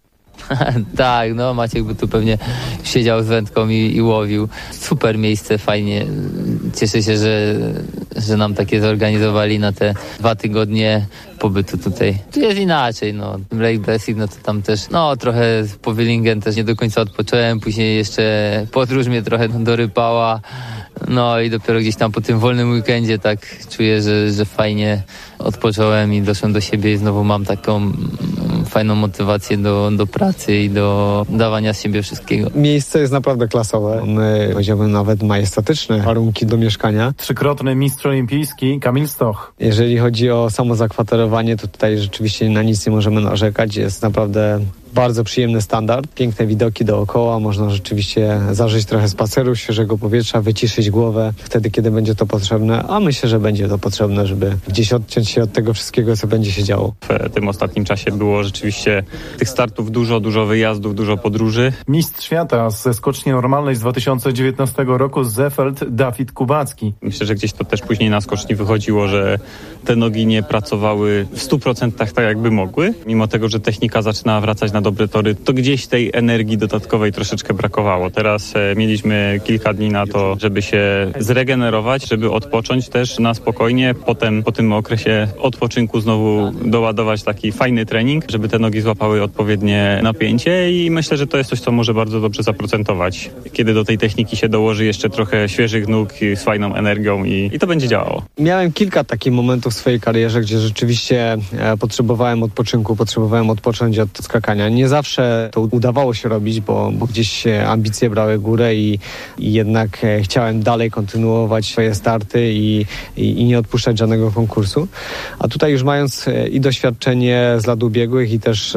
Speaker 10: Tak, no Maciek by tu pewnie siedział z wędką i łowił. Super miejsce, fajnie. Cieszę się, że nam takie zorganizowali na te 2 tygodnie pobytu tutaj. Tu jest inaczej, no. Lake Blessing, no to tam też, no trochę po Willingen też nie do końca odpocząłem, później jeszcze podróż mnie trochę dorypała. No i dopiero gdzieś tam po tym wolnym weekendzie tak czuję, że fajnie odpocząłem i doszłem do siebie i znowu mam taką fajną motywację do pracy i do dawania z siebie wszystkiego.
Speaker 11: Miejsce jest naprawdę klasowe. My, powiedziałbym, nawet majestatyczne warunki do mieszkania.
Speaker 12: 3-krotny mistrz olimpijski Kamil Stoch.
Speaker 11: Jeżeli chodzi o samo zakwaterowanie, to tutaj rzeczywiście na nic nie możemy narzekać. Jest naprawdę bardzo przyjemny standard, piękne widoki dookoła, można rzeczywiście zażyć trochę spaceru, świeżego powietrza, wyciszyć głowę wtedy, kiedy będzie to potrzebne, a myślę, że będzie to potrzebne, żeby gdzieś odciąć się od tego wszystkiego, co będzie się działo.
Speaker 13: W tym ostatnim czasie było rzeczywiście tych startów dużo wyjazdów, dużo podróży.
Speaker 12: Mistrz świata ze skoczni normalnej z 2019 roku Zefeld Dawid Kubacki.
Speaker 13: Myślę, że gdzieś to też później na skoczni wychodziło, że te nogi nie pracowały w 100% tak jakby mogły. Mimo tego, że technika zaczynała wracać na dobre tory, to gdzieś tej energii dodatkowej troszeczkę brakowało. Teraz mieliśmy kilka dni na to, żeby się zregenerować, żeby odpocząć też na spokojnie. Potem po tym okresie odpoczynku znowu doładować taki fajny trening, żeby te nogi złapały odpowiednie napięcie i myślę, że to jest coś, co może bardzo dobrze zaprocentować. Kiedy do tej techniki się dołoży jeszcze trochę świeżych nóg z fajną energią i to będzie działało.
Speaker 11: Miałem kilka takich momentów w swojej karierze, gdzie rzeczywiście potrzebowałem odpoczynku, potrzebowałem odpocząć od skakania. Nie zawsze to udawało się robić, bo gdzieś ambicje brały górę i jednak chciałem dalej kontynuować swoje starty i nie odpuszczać żadnego konkursu. A tutaj już mając i doświadczenie z lat ubiegłych i też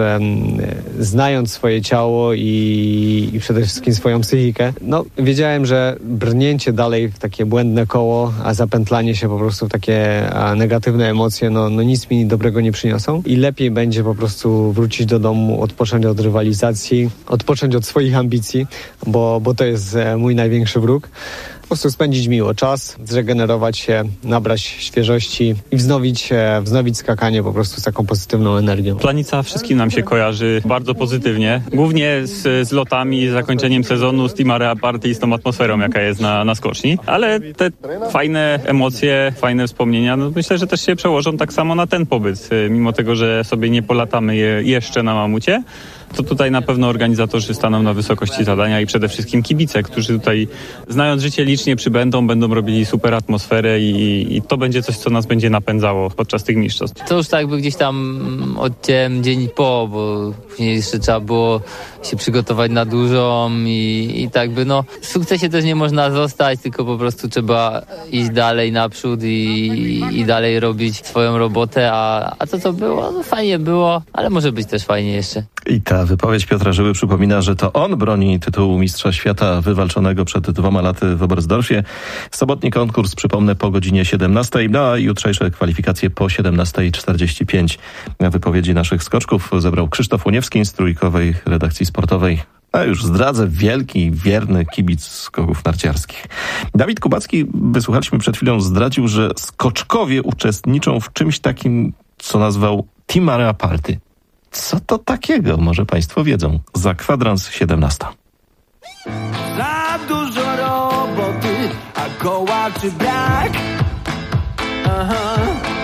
Speaker 11: znając swoje ciało i przede wszystkim swoją psychikę, no wiedziałem, że brnięcie dalej w takie błędne koło, a zapętlanie się po prostu w takie negatywne emocje, no nic mi dobrego nie przyniosą i lepiej będzie po prostu wrócić do domu, odpocząć od rywalizacji, odpocząć od swoich ambicji, bo to jest mój największy wróg. Po prostu spędzić miło czas, zregenerować się, nabrać świeżości i wznowić skakanie po prostu z taką pozytywną energią.
Speaker 13: Planica wszystkim nam się kojarzy bardzo pozytywnie, głównie z lotami, zakończeniem sezonu, z Team Area Party i z tą atmosferą, jaka jest na skoczni, ale te fajne emocje, fajne wspomnienia, no myślę, że też się przełożą tak samo na ten pobyt, mimo tego, że sobie nie polatamy jeszcze na mamucie, to tutaj na pewno organizatorzy staną na wysokości zadania i przede wszystkim kibice, którzy tutaj, znając życie, licznie przybędą, będą robili super atmosferę i to będzie coś, co nas będzie napędzało podczas tych mistrzostw.
Speaker 10: To już tak by gdzieś tam odciąłem dzień po, bo później jeszcze trzeba było się przygotować na dużą i tak by w sukcesie też nie można zostać, tylko po prostu trzeba iść dalej naprzód i dalej robić swoją robotę, a to co było, no fajnie było, ale może być też fajnie jeszcze.
Speaker 3: I ta wypowiedź Piotra Żyły przypomina, że to on broni tytułu mistrza świata wywalczonego przed 2 laty w Oberstdorfie. Sobotni konkurs, przypomnę, po godzinie 17, a jutrzejsze kwalifikacje po 17:45. Wypowiedzi naszych skoczków zebrał Krzysztof Łoniewski z Trójkowej Redakcji Sportowej. A już zdradzę, wielki, wierny kibic skoków narciarskich. Dawid Kubacki, wysłuchaliśmy przed chwilą, zdradził, że skoczkowie uczestniczą w czymś takim, co nazwał Team Area Party. Co to takiego? Może państwo wiedzą. Za kwadrans 17.
Speaker 14: Za dużo roboty, a kołaczy brak. Aha.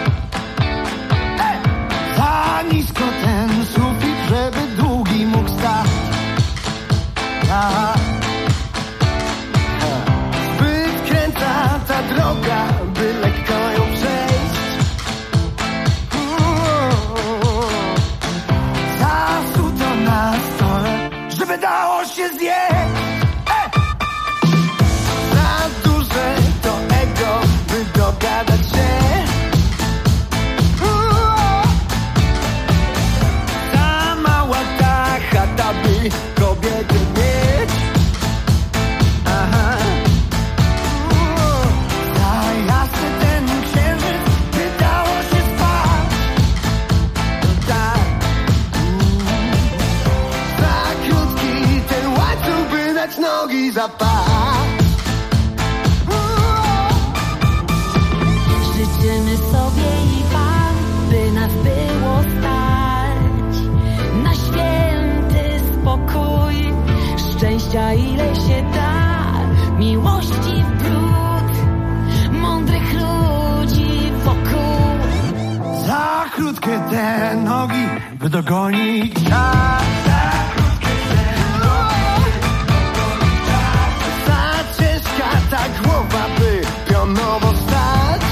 Speaker 14: Za nisko ten sufit, żeby długi mógł stać. Aha. Zbyt kręta ta droga,
Speaker 15: i zapach.
Speaker 16: Życzymy sobie i wam, by nas było stać na święty spokój, szczęścia ile się da, miłości w brud, mądrych ludzi wokół.
Speaker 15: Za krótkie te nogi, by dogonić czas. Za ciężka ta głowa, by pionowo stać.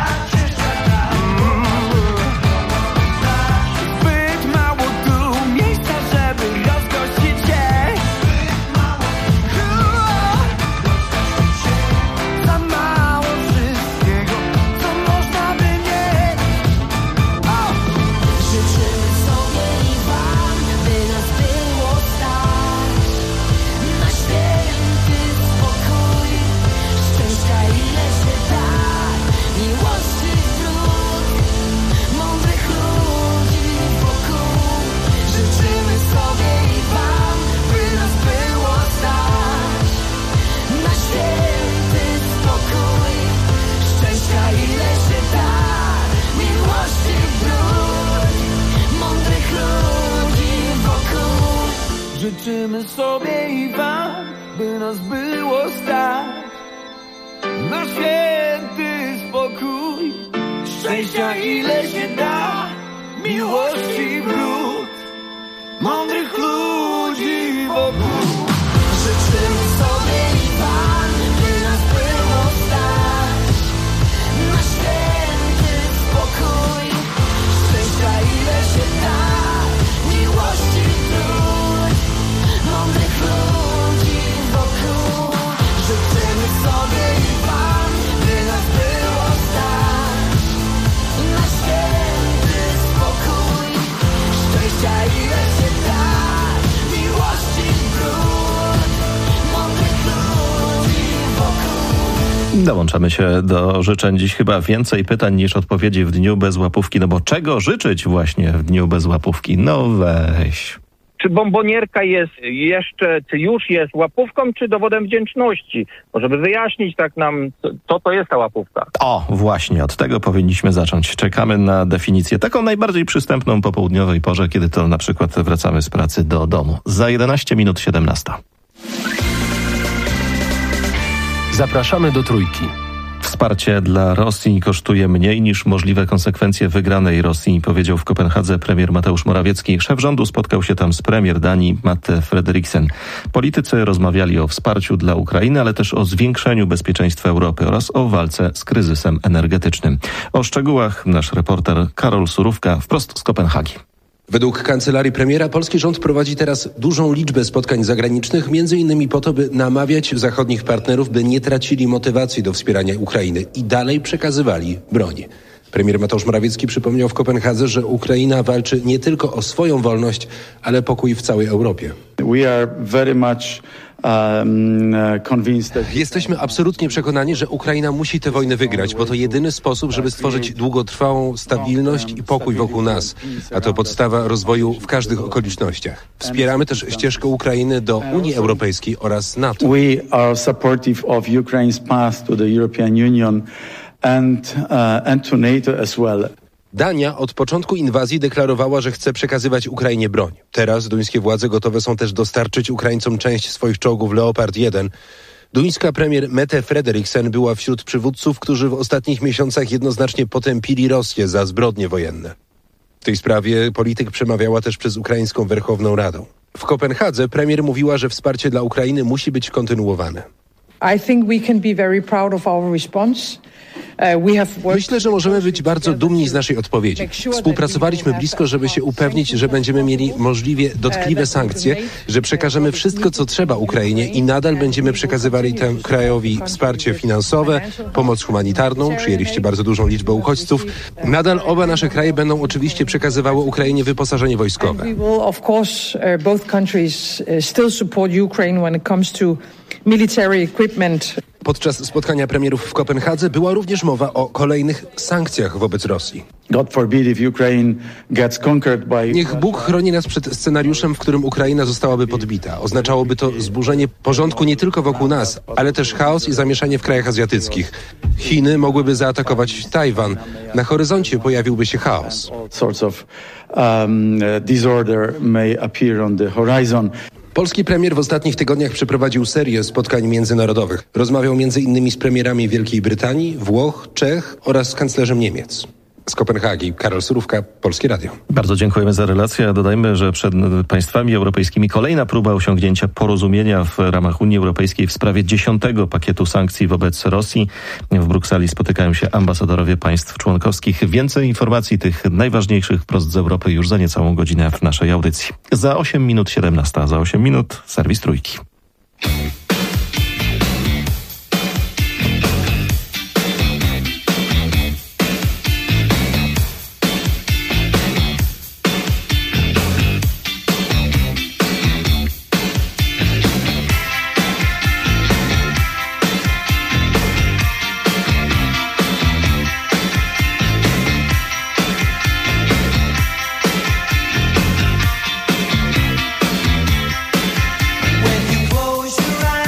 Speaker 15: Zbyt mało tu miejsca, żeby rozgościć się. Za mało wszystkiego, co można by mieć.
Speaker 16: Życzymy sobie i wam, by nas było stać na święty spokój, szczęścia ile się da, miłości wrót, mądrych ludzi wokół. Życzymy sobie i wam, by nas było stać na święty spokój, szczęścia ile się da, miłości wrót, mądrych ludzi wokół.
Speaker 15: Życzymy sobie i wam, by nas było stać na święty spokój, szczęścia ile się da, miłości wrót, mądrych ludzi wokół.
Speaker 16: Życzymy sobie i wam, by nas było stać na święty spokój, szczęścia ile się da, miłości wrót, mądrych ludzi wokół. Życzymy sobie i wam, by nas było stać na święty spokój, szczęścia ile się da, miłości wrót, mądrych ludzi wokół.
Speaker 3: Dołączamy się do życzeń. Dziś chyba więcej pytań niż odpowiedzi w dniu bez łapówki. No bo czego życzyć właśnie w dniu bez łapówki? No weź.
Speaker 17: Czy bombonierka jest jeszcze, czy już jest łapówką, czy dowodem wdzięczności? Może by wyjaśnić tak nam, co to jest ta łapówka.
Speaker 3: O, właśnie, od tego powinniśmy zacząć. Czekamy na definicję taką najbardziej przystępną po południowej porze, kiedy to na przykład wracamy z pracy do domu. Za 11 minut 17.
Speaker 2: Zapraszamy do Trójki.
Speaker 3: Wsparcie dla Rosji kosztuje mniej niż możliwe konsekwencje wygranej Rosji, powiedział w Kopenhadze premier Mateusz Morawiecki. Szef rządu spotkał się tam z premier Danii Mette Frederiksen. Politycy rozmawiali o wsparciu dla Ukrainy, ale też o zwiększeniu bezpieczeństwa Europy oraz o walce z kryzysem energetycznym. O szczegółach nasz reporter Karol Surówka wprost z Kopenhagi.
Speaker 18: Według kancelarii premiera polski rząd prowadzi teraz dużą liczbę spotkań zagranicznych, m.in. po to, by namawiać zachodnich partnerów, by nie tracili motywacji do wspierania Ukrainy i dalej przekazywali broń. Premier Mateusz Morawiecki przypomniał w Kopenhadze, że Ukraina walczy nie tylko o swoją wolność, ale pokój w całej Europie. Jesteśmy absolutnie przekonani, że Ukraina musi tę wojnę wygrać, bo to jedyny sposób, żeby stworzyć długotrwałą stabilność i pokój wokół nas, a to podstawa rozwoju w każdych okolicznościach. Wspieramy też ścieżkę Ukrainy do Unii Europejskiej oraz NATO.
Speaker 19: We are supportive of Ukraine's path to the European Union and to NATO as well.
Speaker 18: Dania od początku inwazji deklarowała, że chce przekazywać Ukrainie broń. Teraz duńskie władze gotowe są też dostarczyć Ukraińcom część swoich czołgów Leopard 1. Duńska premier Mette Frederiksen była wśród przywódców, którzy w ostatnich miesiącach jednoznacznie potępili Rosję za zbrodnie wojenne. W tej sprawie polityk przemawiała też przez ukraińską Werchowną Radą. W Kopenhadze premier mówiła, że wsparcie dla Ukrainy musi być kontynuowane.
Speaker 20: I think we can be very proud of our response.
Speaker 18: Myślę, że możemy być bardzo dumni z naszej odpowiedzi. Współpracowaliśmy blisko, żeby się upewnić, że będziemy mieli możliwie dotkliwe sankcje, że przekażemy wszystko, co trzeba Ukrainie i nadal będziemy przekazywali temu krajowi wsparcie finansowe, pomoc humanitarną, przyjęliście bardzo dużą liczbę uchodźców. Nadal oba nasze kraje będą oczywiście przekazywały Ukrainie wyposażenie wojskowe.
Speaker 20: Military equipment.
Speaker 18: Podczas spotkania premierów w Kopenhadze była również mowa o kolejnych sankcjach wobec Rosji.
Speaker 19: God forbid if Ukraine gets conquered by...
Speaker 18: Niech Bóg chroni nas przed scenariuszem, w którym Ukraina zostałaby podbita. Oznaczałoby to zburzenie porządku nie tylko wokół nas, ale też chaos i zamieszanie w krajach azjatyckich. Chiny mogłyby zaatakować Tajwan. Na horyzoncie pojawiłby się chaos.
Speaker 19: Disorder may appear on the horizon.
Speaker 18: Polski premier w ostatnich tygodniach przeprowadził serię spotkań międzynarodowych. Rozmawiał m.in. z premierami Wielkiej Brytanii, Włoch, Czech oraz z kanclerzem Niemiec. Z Kopenhagi, Karol Surówka, Polskie Radio.
Speaker 3: Bardzo dziękujemy za relację. Dodajmy, że przed państwami europejskimi kolejna próba osiągnięcia porozumienia w ramach Unii Europejskiej w sprawie 10. pakietu sankcji wobec Rosji. W Brukseli spotykają się ambasadorowie państw członkowskich. Więcej informacji tych najważniejszych wprost z Europy już za niecałą godzinę w naszej audycji. Za 8 minut 17, za 8 minut serwis Trójki.
Speaker 16: When you close your eyes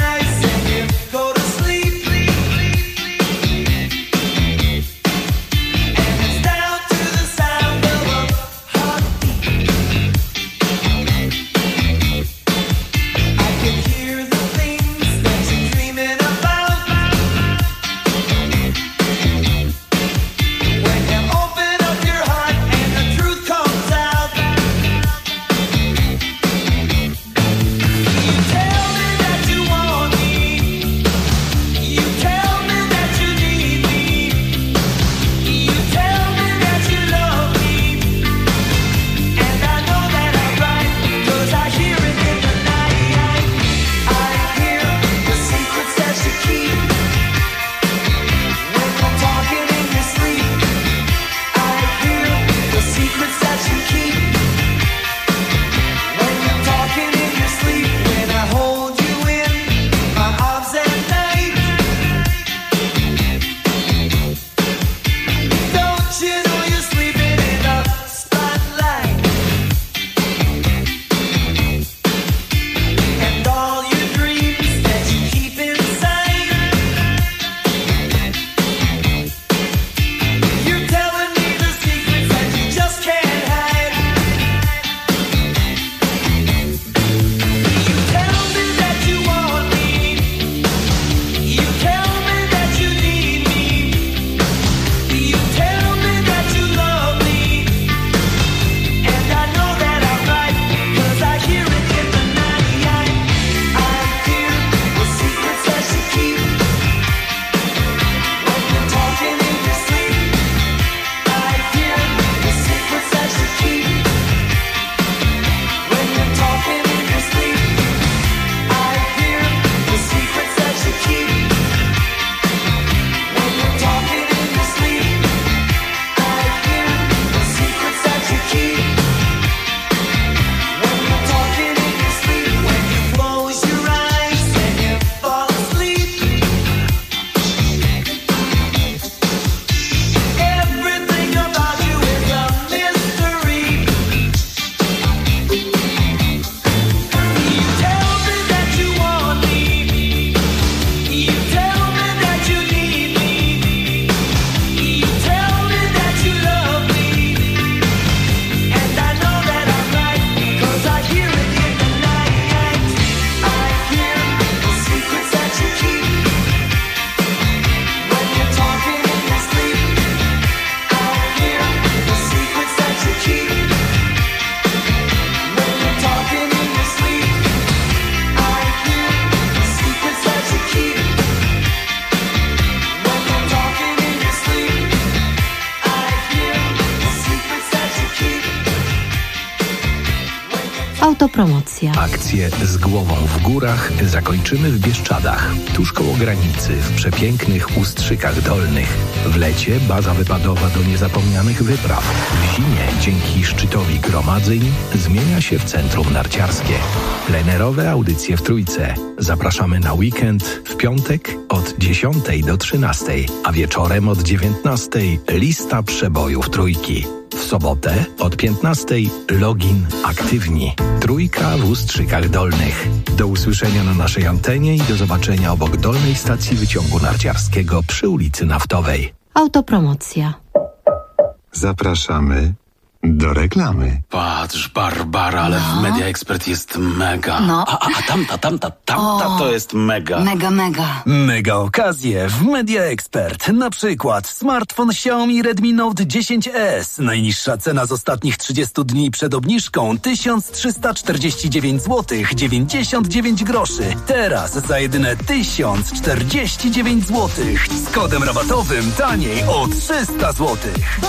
Speaker 1: Autopromocja.
Speaker 21: Akcję Z głową w górach zakończymy w Bieszczadach, tuż koło granicy, w przepięknych Ustrzykach Dolnych. W lecie baza wypadowa do niezapomnianych wypraw. W zimie dzięki szczytowi gromadzeń zmienia się w centrum narciarskie. Plenerowe audycje w Trójce. Zapraszamy na weekend w piątek od 10 do 13, a wieczorem od 19 lista przebojów Trójki. W sobotę od 15 login aktywni. Trójka w Ustrzykach Dolnych. Do usłyszenia na naszej antenie i do zobaczenia obok dolnej stacji wyciągu narciarskiego przy ulicy Naftowej.
Speaker 1: Autopromocja.
Speaker 22: Zapraszamy do reklamy.
Speaker 23: Patrz, Barbara, ale w Media Expert jest mega.
Speaker 24: No.
Speaker 23: A tamta to jest mega.
Speaker 24: Mega.
Speaker 23: Mega okazje w Media Expert. Na przykład smartfon Xiaomi Redmi Note 10S. Najniższa cena z ostatnich 30 dni przed obniżką 1349 zł 99 groszy. Teraz za jedyne 1049 zł. Z kodem rabatowym taniej o 300 zł.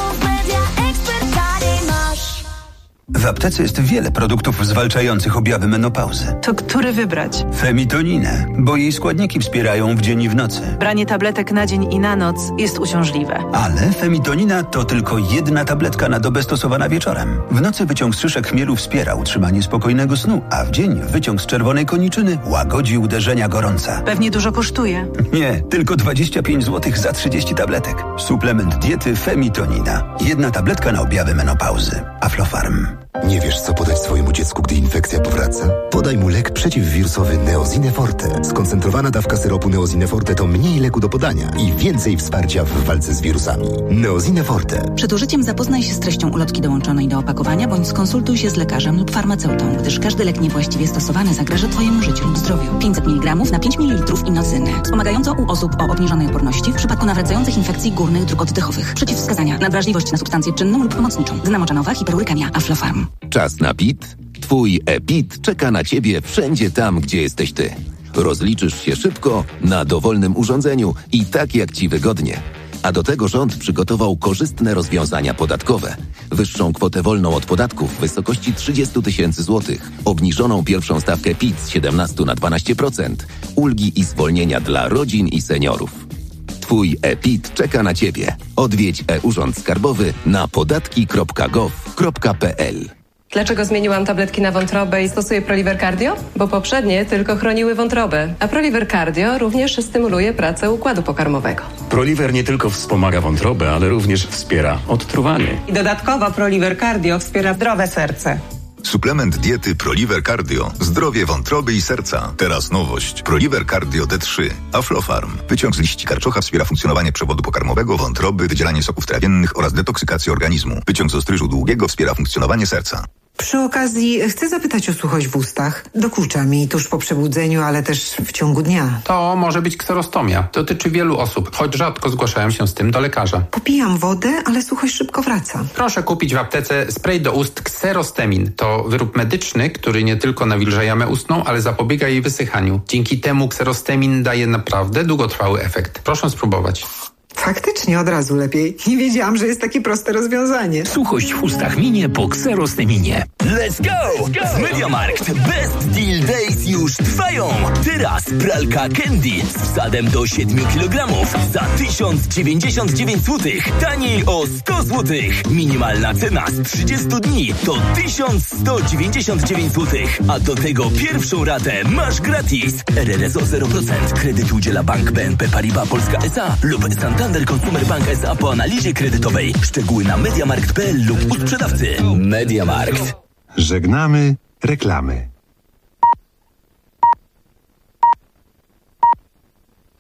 Speaker 25: W aptece jest wiele produktów zwalczających objawy menopauzy.
Speaker 26: To który wybrać?
Speaker 25: Femitoninę, bo jej składniki wspierają w dzień i w nocy.
Speaker 26: Branie tabletek na dzień i na noc jest uciążliwe.
Speaker 25: Ale femitonina to tylko jedna tabletka na dobę stosowana wieczorem. W nocy wyciąg z szyszek chmielu wspiera utrzymanie spokojnego snu, a w dzień wyciąg z czerwonej koniczyny łagodzi uderzenia gorąca.
Speaker 26: Pewnie dużo kosztuje.
Speaker 25: Nie, tylko 25 zł za 30 tabletek. Suplement diety femitonina. Jedna tabletka na objawy menopauzy. Aflofarm.
Speaker 27: Nie wiesz, co podać swojemu dziecku, gdy infekcja powraca? Podaj mu lek przeciwwirusowy Neosine Forte. Skoncentrowana dawka syropu Neosine Forte to mniej leku do podania i więcej wsparcia w walce z wirusami. Neosine Forte.
Speaker 28: Przed użyciem zapoznaj się z treścią ulotki dołączonej do opakowania bądź skonsultuj się z lekarzem lub farmaceutą, gdyż każdy lek niewłaściwie stosowany zagraża Twojemu życiu lub zdrowiu. 500 mg na 5 ml inocyny. Wspomagająco u osób o obniżonej odporności w przypadku nawracających infekcji górnych dróg oddechowych. Przeciwwskazania: nadwrażliwość na substancję czynną lub pomocniczą. Gna moczanowa, hiperurykemia, Aflofarm.
Speaker 29: Czas na PIT? Twój e-PIT czeka na Ciebie wszędzie tam, gdzie jesteś Ty. Rozliczysz się szybko, na dowolnym urządzeniu i tak jak Ci wygodnie. A do tego rząd przygotował korzystne rozwiązania podatkowe. Wyższą kwotę wolną od podatków w wysokości 30 000 złotych. Obniżoną pierwszą stawkę PIT z 17 na 12%. Ulgi i zwolnienia dla rodzin i seniorów. Twój e-PIT czeka na Ciebie. Odwiedź e-Urząd Skarbowy na podatki.gov.pl.
Speaker 30: Dlaczego zmieniłam tabletki na wątrobę i stosuję Proliver Cardio? Bo poprzednie tylko chroniły wątrobę, a Proliver Cardio również stymuluje pracę układu pokarmowego.
Speaker 31: Proliver nie tylko wspomaga wątrobę, ale również wspiera odtruwanie.
Speaker 30: I dodatkowo Proliver Cardio wspiera zdrowe serce.
Speaker 32: Suplement diety Proliver Cardio. Zdrowie wątroby i serca. Teraz nowość. Proliver Cardio D3. Aflofarm. Wyciąg z liści karczocha wspiera funkcjonowanie przewodu pokarmowego, wątroby, wydzielanie soków trawiennych oraz detoksykację organizmu. Wyciąg z ostryżu długiego wspiera funkcjonowanie serca.
Speaker 33: Przy okazji chcę zapytać o suchość w ustach. Dokucza mi tuż po przebudzeniu, ale też w ciągu dnia.
Speaker 34: To może być kserostomia. Dotyczy wielu osób, choć rzadko zgłaszają się z tym do lekarza.
Speaker 33: Popijam wodę, ale suchość szybko wraca.
Speaker 34: Proszę kupić w aptece spray do ust Xerostemin. To wyrób medyczny, który nie tylko nawilża jamę ustną, ale zapobiega jej wysychaniu. Dzięki temu Xerostemin daje naprawdę długotrwały efekt. Proszę spróbować.
Speaker 33: Faktycznie od razu lepiej. Nie wiedziałam, że jest takie proste rozwiązanie.
Speaker 21: Suchość w ustach minie po Xerosteminie.
Speaker 35: Let's go! Z MediaMarkt Best Deal Days już trwają. Teraz pralka Candy z wsadem do 7 kg za 1099 zł. Taniej o 100 zł. Minimalna cena z 30 dni to 1199 zł. A do tego pierwszą ratę masz gratis. RRSO 0%. Kredyt udziela Bank BNP Paribas Polska S.A. lub Santander Consumer Bank S.A. po analizie kredytowej. Szczegóły na mediamarkt.pl lub u sprzedawcy. MediaMarkt.
Speaker 22: Żegnamy reklamy.